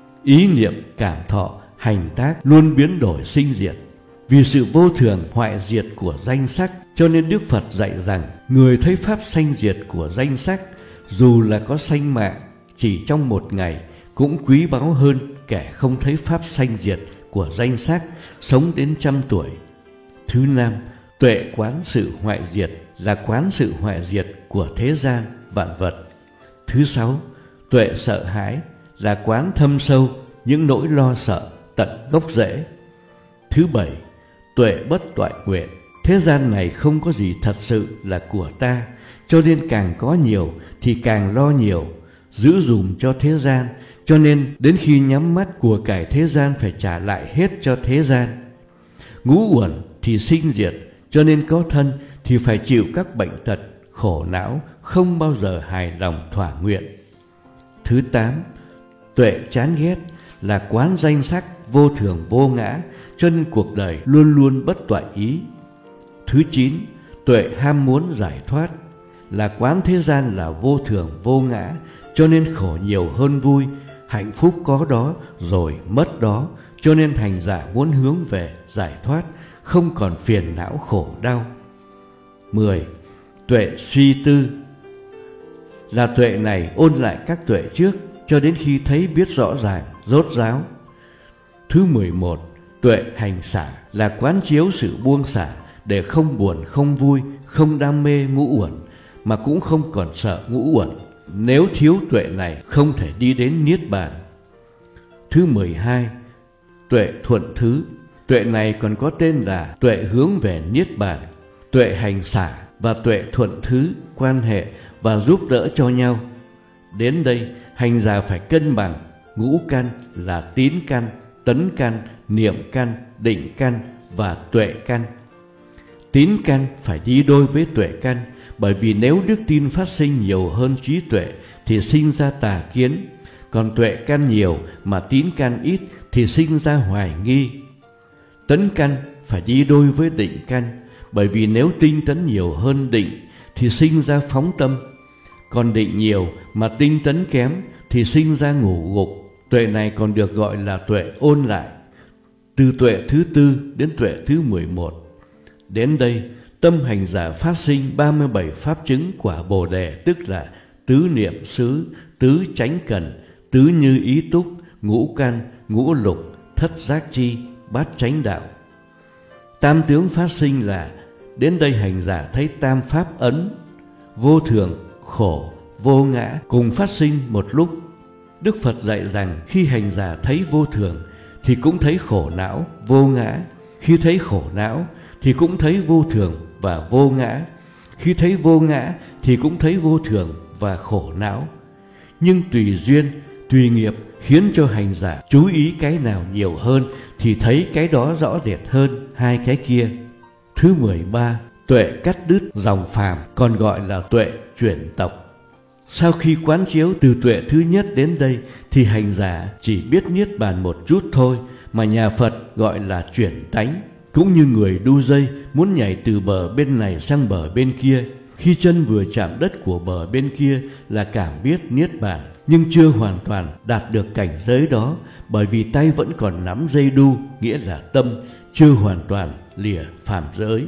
Ý niệm, cảm thọ, hành tác luôn biến đổi sinh diệt. Vì sự vô thường hoại diệt của danh sắc, cho nên Đức Phật dạy rằng người thấy pháp sanh diệt của danh sắc, dù là có sanh mạng chỉ trong một ngày, cũng quý báu hơn kẻ không thấy pháp sanh diệt của danh sắc, sống đến trăm tuổi. Thứ năm, tuệ quán sự hoại diệt là quán sự hoại diệt của thế gian vạn vật. Thứ sáu, tuệ sợ hãi là quán thâm sâu những nỗi lo sợ tận gốc rễ. Thứ bảy, tuệ bất toại nguyện. Thế gian này không có gì thật sự là của ta, cho nên càng có nhiều thì càng lo nhiều, giữ dùm cho thế gian, cho nên đến khi nhắm mắt của cải thế gian phải trả lại hết cho thế gian. Ngũ uẩn thì sinh diệt, cho nên có thân thì phải chịu các bệnh tật, khổ não, không bao giờ hài lòng thỏa nguyện. Thứ tám, tuệ chán ghét là quán danh sắc vô thường vô ngã, cho nên cuộc đời luôn luôn bất toại ý. Thứ chín, tuệ ham muốn giải thoát là quán thế gian là vô thường vô ngã, cho nên khổ nhiều hơn vui, hạnh phúc có đó rồi mất đó, cho nên hành giả muốn hướng về giải thoát, không còn phiền não khổ đau. Mười, tuệ suy tư là tuệ này ôn lại các tuệ trước, cho đến khi thấy biết rõ ràng, rốt ráo. Thứ mười một, tuệ hành xả là quán chiếu sự buông xả, để không buồn, không vui, không đam mê ngũ uẩn, mà cũng không còn sợ ngũ uẩn. Nếu thiếu tuệ này, không thể đi đến niết bàn. Thứ mười hai, tuệ thuận thứ. Tuệ này còn có tên là tuệ hướng về niết bàn. Tuệ hành xả và tuệ thuận thứ quan hệ và giúp đỡ cho nhau. Đến đây, hành giả phải cân bằng ngũ căn là tín căn, tấn căn, niệm căn, định căn và tuệ căn. Tín căn phải đi đôi với tuệ căn, bởi vì nếu đức tin phát sinh nhiều hơn trí tuệ thì sinh ra tà kiến, còn tuệ căn nhiều mà tín căn ít thì sinh ra hoài nghi. Tấn căn phải đi đôi với định căn, bởi vì nếu tinh tấn nhiều hơn định thì sinh ra phóng tâm. còn định nhiều mà tinh tấn kém thì sinh ra ngủ gục. Tuệ này còn được gọi là tuệ ôn lại. Từ tuệ thứ tư đến tuệ thứ mười một. Đến đây, tâm hành giả phát sinh ba mươi bảy pháp chứng quả Bồ Đề, tức là tứ niệm xứ, tứ chánh cần, tứ như ý túc, ngũ căn, ngũ lục, thất giác chi, bát chánh đạo. Tam tướng phát sinh là đến đây hành giả thấy tam pháp ấn, vô thường, khổ, vô ngã cùng phát sinh một lúc. Đức Phật dạy rằng khi hành giả thấy vô thường thì cũng thấy khổ não, vô ngã. Khi thấy khổ não thì cũng thấy vô thường và vô ngã. Khi thấy vô ngã thì cũng thấy vô thường và khổ não. Nhưng tùy duyên, tùy nghiệp khiến cho hành giả chú ý cái nào nhiều hơn thì thấy cái đó rõ rệt hơn hai cái kia. Thứ mười ba, tuệ cắt đứt dòng phàm, còn gọi là tuệ chuyển tộc. Sau khi quán chiếu từ tuệ thứ nhất đến đây thì hành giả chỉ biết niết bàn một chút thôi, mà nhà Phật gọi là chuyển tánh. Cũng như người đu dây muốn nhảy từ bờ bên này sang bờ bên kia, khi chân vừa chạm đất của bờ bên kia là cảm biết niết bàn, nhưng chưa hoàn toàn đạt được cảnh giới đó, bởi vì tay vẫn còn nắm dây đu, nghĩa là tâm chưa hoàn toàn lìa phàm giới.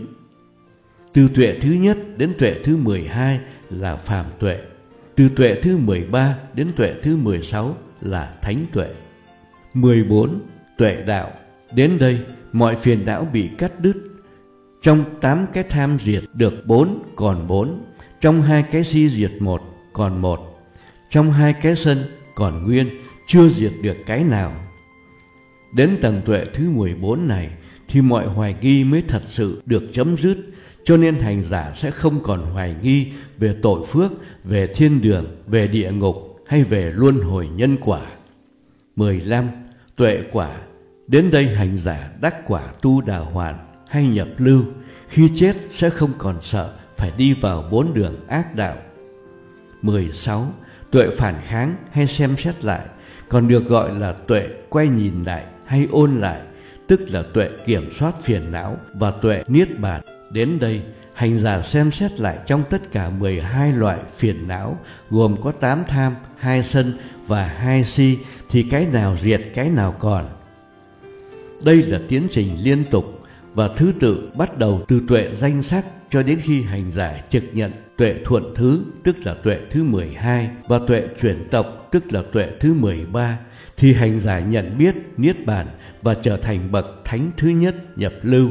Từ tuệ thứ nhất đến tuệ thứ mười hai là phàm tuệ. Từ tuệ thứ mười ba đến tuệ thứ mười sáu là thánh tuệ. mười bốn. Tuệ đạo. Đến đây mọi phiền não bị cắt đứt. Trong tám cái tham diệt được bốn còn bốn, trong hai cái si diệt một còn một, trong hai cái sân còn nguyên, chưa diệt được cái nào. Đến tầng tuệ thứ mười bốn này thì mọi hoài nghi mới thật sự được chấm dứt, cho nên hành giả sẽ không còn hoài nghi về tội phước, về thiên đường, về địa ngục hay về luân hồi nhân quả. mười lăm. Tuệ quả. Đến đây hành giả đắc quả tu đà hoàn hay nhập lưu, khi chết sẽ không còn sợ phải đi vào bốn đường ác đạo. mười sáu. Tuệ phản kháng hay xem xét lại, còn được gọi là tuệ quay nhìn lại hay ôn lại, tức là tuệ kiểm soát phiền não và tuệ niết bàn. Đến đây, hành giả xem xét lại trong tất cả mười hai loại phiền não, gồm có tám tham, hai sân và hai si, thì cái nào diệt cái nào còn. Đây là tiến trình liên tục và thứ tự bắt đầu từ tuệ danh sắc cho đến khi hành giả trực nhận tuệ thuận thứ, tức là tuệ thứ mười hai, và tuệ chuyển tộc, tức là tuệ thứ mười ba, thì hành giả nhận biết niết bàn và trở thành bậc thánh thứ nhất nhập lưu.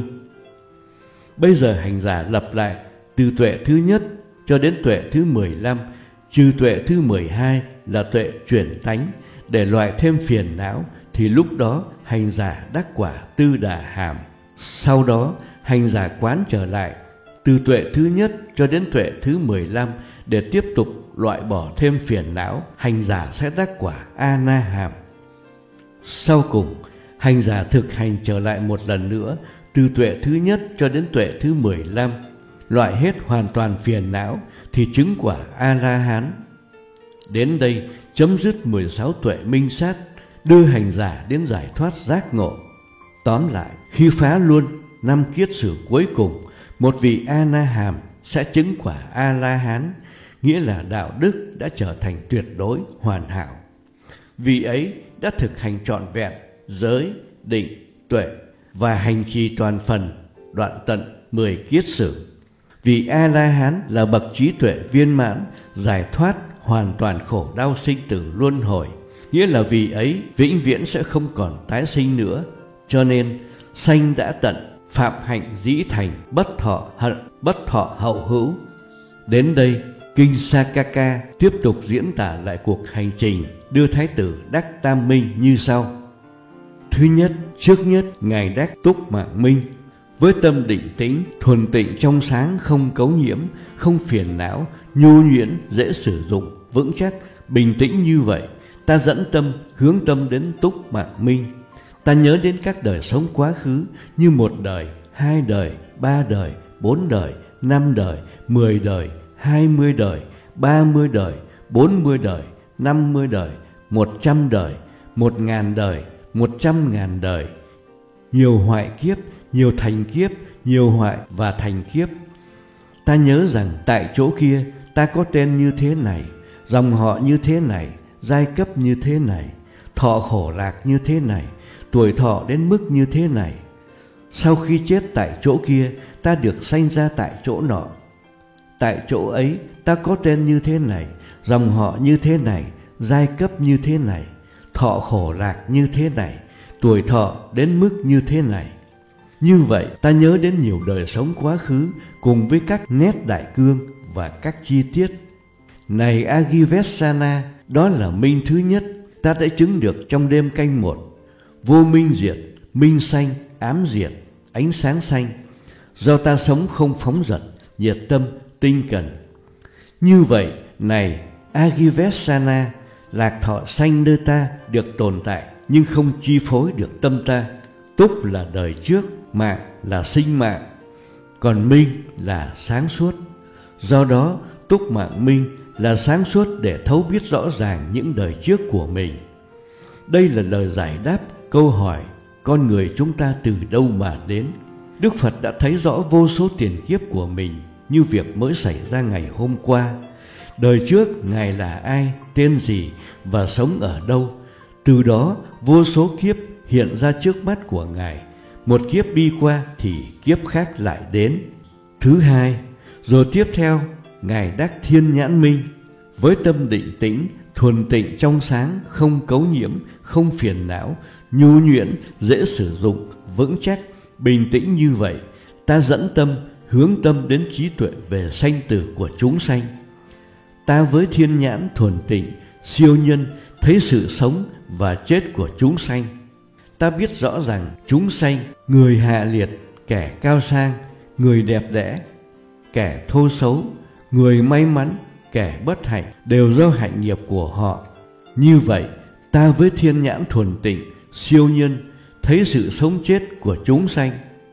Bây giờ hành giả lặp lại từ tuệ thứ nhất cho đến tuệ thứ mười lăm, trừ tuệ thứ mười hai là tuệ chuyển tánh, để loại thêm phiền não, thì lúc đó hành giả đắc quả tư đà hàm. Sau đó hành giả quán trở lại từ tuệ thứ nhất cho đến tuệ thứ mười lăm để tiếp tục loại bỏ thêm phiền não, hành giả sẽ đắc quả a na hàm. Sau cùng, hành giả thực hành trở lại một lần nữa từ tuệ thứ nhất cho đến tuệ thứ mười lăm, loại hết hoàn toàn phiền não thì chứng quả a la hán. Đến đây chấm dứt mười sáu tuệ minh sát, đưa hành giả đến giải thoát giác ngộ. Tóm lại, khi phá luôn năm kiết sử cuối cùng, một vị a na hàm sẽ chứng quả a la hán, nghĩa là đạo đức đã trở thành tuyệt đối hoàn hảo. Vị ấy đã thực hành trọn vẹn giới, định, tuệ và hành trì toàn phần, đoạn tận mười kiết sử. Vị a la hán là bậc trí tuệ viên mãn, giải thoát hoàn toàn khổ đau sinh tử luân hồi, nghĩa là vị ấy vĩnh viễn sẽ không còn tái sinh nữa. Cho nên sanh đã tận, phạm hạnh dĩ thành, bất thọ hận, bất thọ hậu hữu. Đến đây, Kinh Sakaka tiếp tục diễn tả lại cuộc hành trình đưa Thái tử đắc tam minh như sau. Thứ nhất, trước nhất Ngài đắc túc mạng minh, với tâm định tĩnh, thuần tịnh trong sáng, không cấu nhiễm, không phiền não, nhu nhuyễn, dễ sử dụng, vững chắc, bình tĩnh như vậy, ta dẫn tâm, hướng tâm đến túc mạng minh. Ta nhớ đến các đời sống quá khứ như một đời, hai đời, ba đời, bốn đời, năm đời, mười đời, hai mươi đời, ba mươi đời, bốn mươi đời, năm mươi đời, một trăm đời, một ngàn đời, một trăm ngàn đời. Nhiều hoại kiếp, nhiều thành kiếp, nhiều hoại và thành kiếp. Ta nhớ rằng tại chỗ kia ta có tên như thế này, dòng họ như thế này, giai cấp như thế này, thọ khổ lạc như thế này, tuổi thọ đến mức như thế này. Sau khi chết tại chỗ kia, ta được sanh ra tại chỗ nọ. Tại chỗ ấy, ta có tên như thế này, dòng họ như thế này, giai cấp như thế này, thọ khổ lạc như thế này, tuổi thọ đến mức như thế này. Như vậy, ta nhớ đến nhiều đời sống quá khứ cùng với các nét đại cương và các chi tiết. Này Agivesana, đó là minh thứ nhất ta đã chứng được trong đêm canh một. Vô minh diệt, minh sanh, ám diệt, ánh sáng sanh. Do ta sống không phóng dật, nhiệt tâm, tinh cần. Như vậy, này Agivesana, lạc thọ sanh nơi ta được tồn tại nhưng không chi phối được tâm ta. Túc là đời trước, mạng là sinh mạng, còn minh là sáng suốt. Do đó, túc mạng minh là sáng suốt để thấu biết rõ ràng những đời trước của mình. Đây là lời giải đáp câu hỏi con người chúng ta từ đâu mà đến. Đức Phật đã thấy rõ vô số tiền kiếp của mình như việc mới xảy ra ngày hôm qua. Đời trước Ngài là ai, tên gì và sống ở đâu. Từ đó vô số kiếp hiện ra trước mắt của Ngài. Một kiếp đi qua thì kiếp khác lại đến. Thứ hai, rồi tiếp theo Ngài đắc thiên nhãn minh với tâm định tĩnh, thuần tịnh trong sáng, không cấu nhiễm, không phiền não, nhu nhuyễn, dễ sử dụng, vững chắc, bình tĩnh như vậy. Ta dẫn tâm, hướng tâm đến trí tuệ về sanh tử của chúng sanh. Ta với thiên nhãn thuần tịnh, siêu nhân, thấy sự sống và chết của chúng sanh. Ta biết rõ rằng chúng sanh, người hạ liệt, kẻ cao sang, người đẹp đẽ, kẻ thô xấu, người may mắn, kẻ bất hạnh đều do hạnh nghiệp của họ. Như vậy, ta với thiên nhãn thuần tịnh, siêu nhân, thấy sự sống chết của chúng sanh.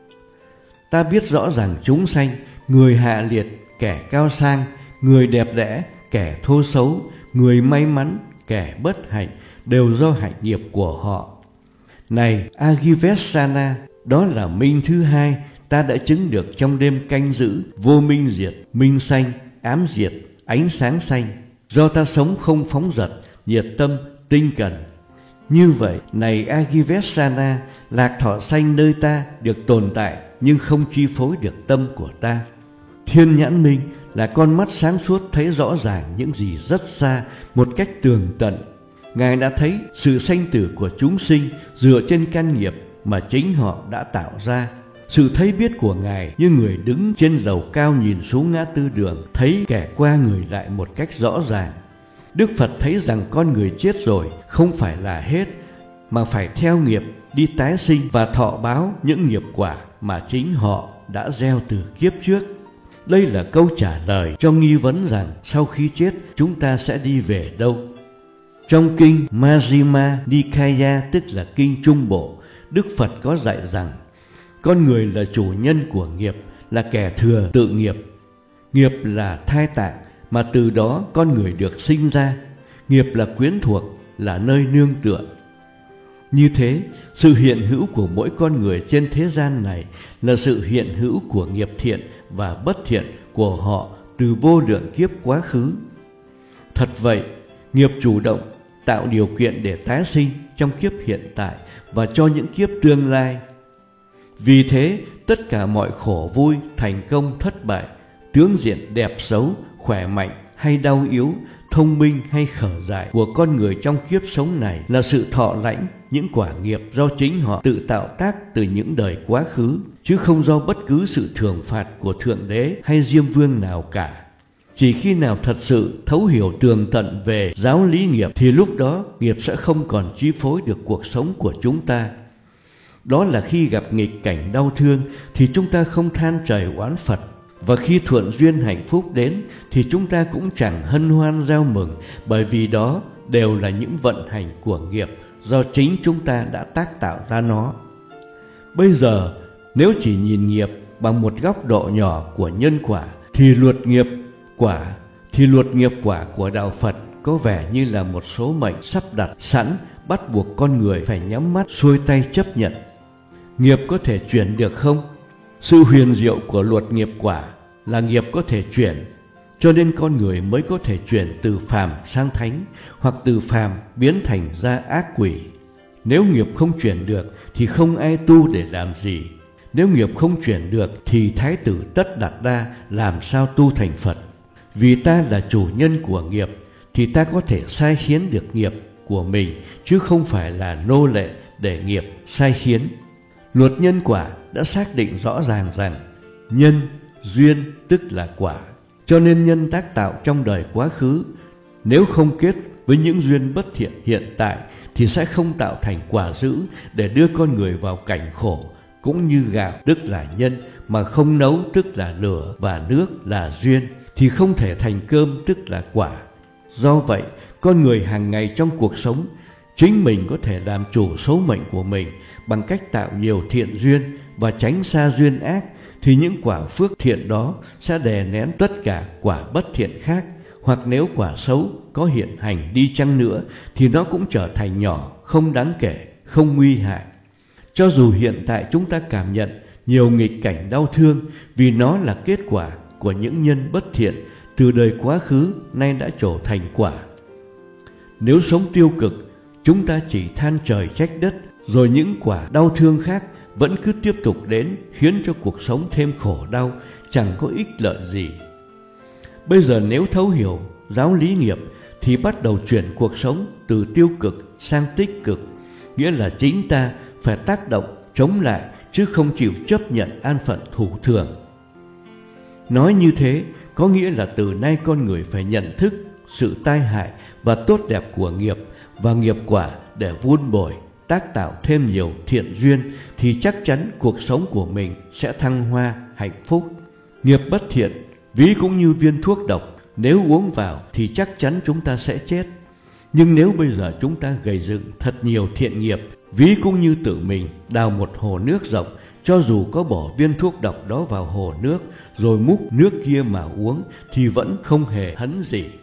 Ta biết rõ rằng chúng sanh, người hạ liệt, kẻ cao sang, người đẹp đẽ, kẻ thô xấu, người may mắn, kẻ bất hạnh đều do hạnh nghiệp của họ. Này Agivesana, đó là minh thứ hai ta đã chứng được trong đêm canh giữ vô minh diệt, minh sanh, ám diệt, ánh sáng sanh. Do ta sống không phóng dật, nhiệt tâm, tinh cần. Như vậy, này Agivesana, lạc thọ sanh nơi ta được tồn tại nhưng không chi phối được tâm của ta. Thiên nhãn minh là con mắt sáng suốt thấy rõ ràng những gì rất xa một cách tường tận. Ngài đã thấy sự sanh tử của chúng sinh dựa trên căn nghiệp mà chính họ đã tạo ra. Sự thấy biết của Ngài như người đứng trên lầu cao nhìn xuống ngã tư đường, thấy kẻ qua người lại một cách rõ ràng. Đức Phật thấy rằng con người chết rồi không phải là hết, mà phải theo nghiệp đi tái sinh và thọ báo những nghiệp quả mà chính họ đã gieo từ kiếp trước. Đây là câu trả lời cho nghi vấn rằng sau khi chết chúng ta sẽ đi về đâu. Trong kinh Majjhima Nikaya, tức là kinh Trung Bộ, Đức Phật có dạy rằng con người là chủ nhân của nghiệp, là kẻ thừa tự nghiệp. Nghiệp là thai tạng mà từ đó con người được sinh ra. Nghiệp là quyến thuộc, là nơi nương tựa. Như thế, sự hiện hữu của mỗi con người trên thế gian này là sự hiện hữu của nghiệp thiện và bất thiện của họ từ vô lượng kiếp quá khứ. Thật vậy, nghiệp chủ động tạo điều kiện để tái sinh trong kiếp hiện tại và cho những kiếp tương lai. Vì thế, tất cả mọi khổ vui, thành công, thất bại, tướng diện đẹp xấu, khỏe mạnh hay đau yếu, thông minh hay khở dại của con người trong kiếp sống này là sự thọ lãnh những quả nghiệp do chính họ tự tạo tác từ những đời quá khứ, chứ không do bất cứ sự thưởng phạt của Thượng Đế hay Diêm Vương nào cả. Chỉ khi nào thật sự thấu hiểu tường tận về giáo lý nghiệp thì lúc đó nghiệp sẽ không còn chi phối được cuộc sống của chúng ta. Đó là khi gặp nghịch cảnh đau thương thì chúng ta không than trời oán Phật, và khi thuận duyên hạnh phúc đến thì chúng ta cũng chẳng hân hoan reo mừng, bởi vì đó đều là những vận hành của nghiệp do chính chúng ta đã tác tạo ra nó. Bây giờ, nếu chỉ nhìn nghiệp bằng một góc độ nhỏ của nhân quả thì luật nghiệp quả thì luật nghiệp quả của đạo Phật có vẻ như là một số mệnh sắp đặt sẵn, bắt buộc con người phải nhắm mắt xuôi tay chấp nhận. Nghiệp có thể chuyển được không? Sự huyền diệu của luật nghiệp quả là nghiệp có thể chuyển. Cho nên con người mới có thể chuyển từ phàm sang thánh, hoặc từ phàm biến thành ra ác quỷ. Nếu nghiệp không chuyển được thì không ai tu để làm gì. Nếu nghiệp không chuyển được thì Thái tử Tất Đạt Đa làm sao tu thành Phật? Vì ta là chủ nhân của nghiệp thì ta có thể sai khiến được nghiệp của mình, chứ không phải là nô lệ để nghiệp sai khiến. Luật nhân quả đã xác định rõ ràng rằng nhân, duyên tức là quả. Cho nên nhân tác tạo trong đời quá khứ, nếu không kết với những duyên bất thiện hiện tại thì sẽ không tạo thành quả dữ để đưa con người vào cảnh khổ. Cũng như gạo tức là nhân, mà không nấu tức là lửa, và nước là duyên, thì không thể thành cơm tức là quả. Do vậy, con người hàng ngày trong cuộc sống, chính mình có thể làm chủ số mệnh của mình bằng cách tạo nhiều thiện duyên và tránh xa duyên ác, thì những quả phước thiện đó sẽ đè nén tất cả quả bất thiện khác. Hoặc nếu quả xấu có hiện hành đi chăng nữa thì nó cũng trở thành nhỏ, không đáng kể, không nguy hại. Cho dù hiện tại chúng ta cảm nhận nhiều nghịch cảnh đau thương vì nó là kết quả của những nhân bất thiện từ đời quá khứ nay đã trổ thành quả. Nếu sống tiêu cực, chúng ta chỉ than trời trách đất, rồi những quả đau thương khác vẫn cứ tiếp tục đến, khiến cho cuộc sống thêm khổ đau, chẳng có ích lợi gì. Bây giờ nếu thấu hiểu giáo lý nghiệp thì bắt đầu chuyển cuộc sống từ tiêu cực sang tích cực, nghĩa là chính ta phải tác động chống lại, chứ không chịu chấp nhận an phận thủ thường. Nói như thế có nghĩa là từ nay con người phải nhận thức sự tai hại và tốt đẹp của nghiệp và nghiệp quả để vun bồi, tác tạo thêm nhiều thiện duyên, thì chắc chắn cuộc sống của mình sẽ thăng hoa, hạnh phúc. Nghiệp bất thiện ví cũng như viên thuốc độc, nếu uống vào thì chắc chắn chúng ta sẽ chết. Nhưng nếu bây giờ chúng ta gây dựng thật nhiều thiện nghiệp, ví cũng như tự mình đào một hồ nước rộng, cho dù có bỏ viên thuốc độc đó vào hồ nước rồi múc nước kia mà uống thì vẫn không hề hấn gì.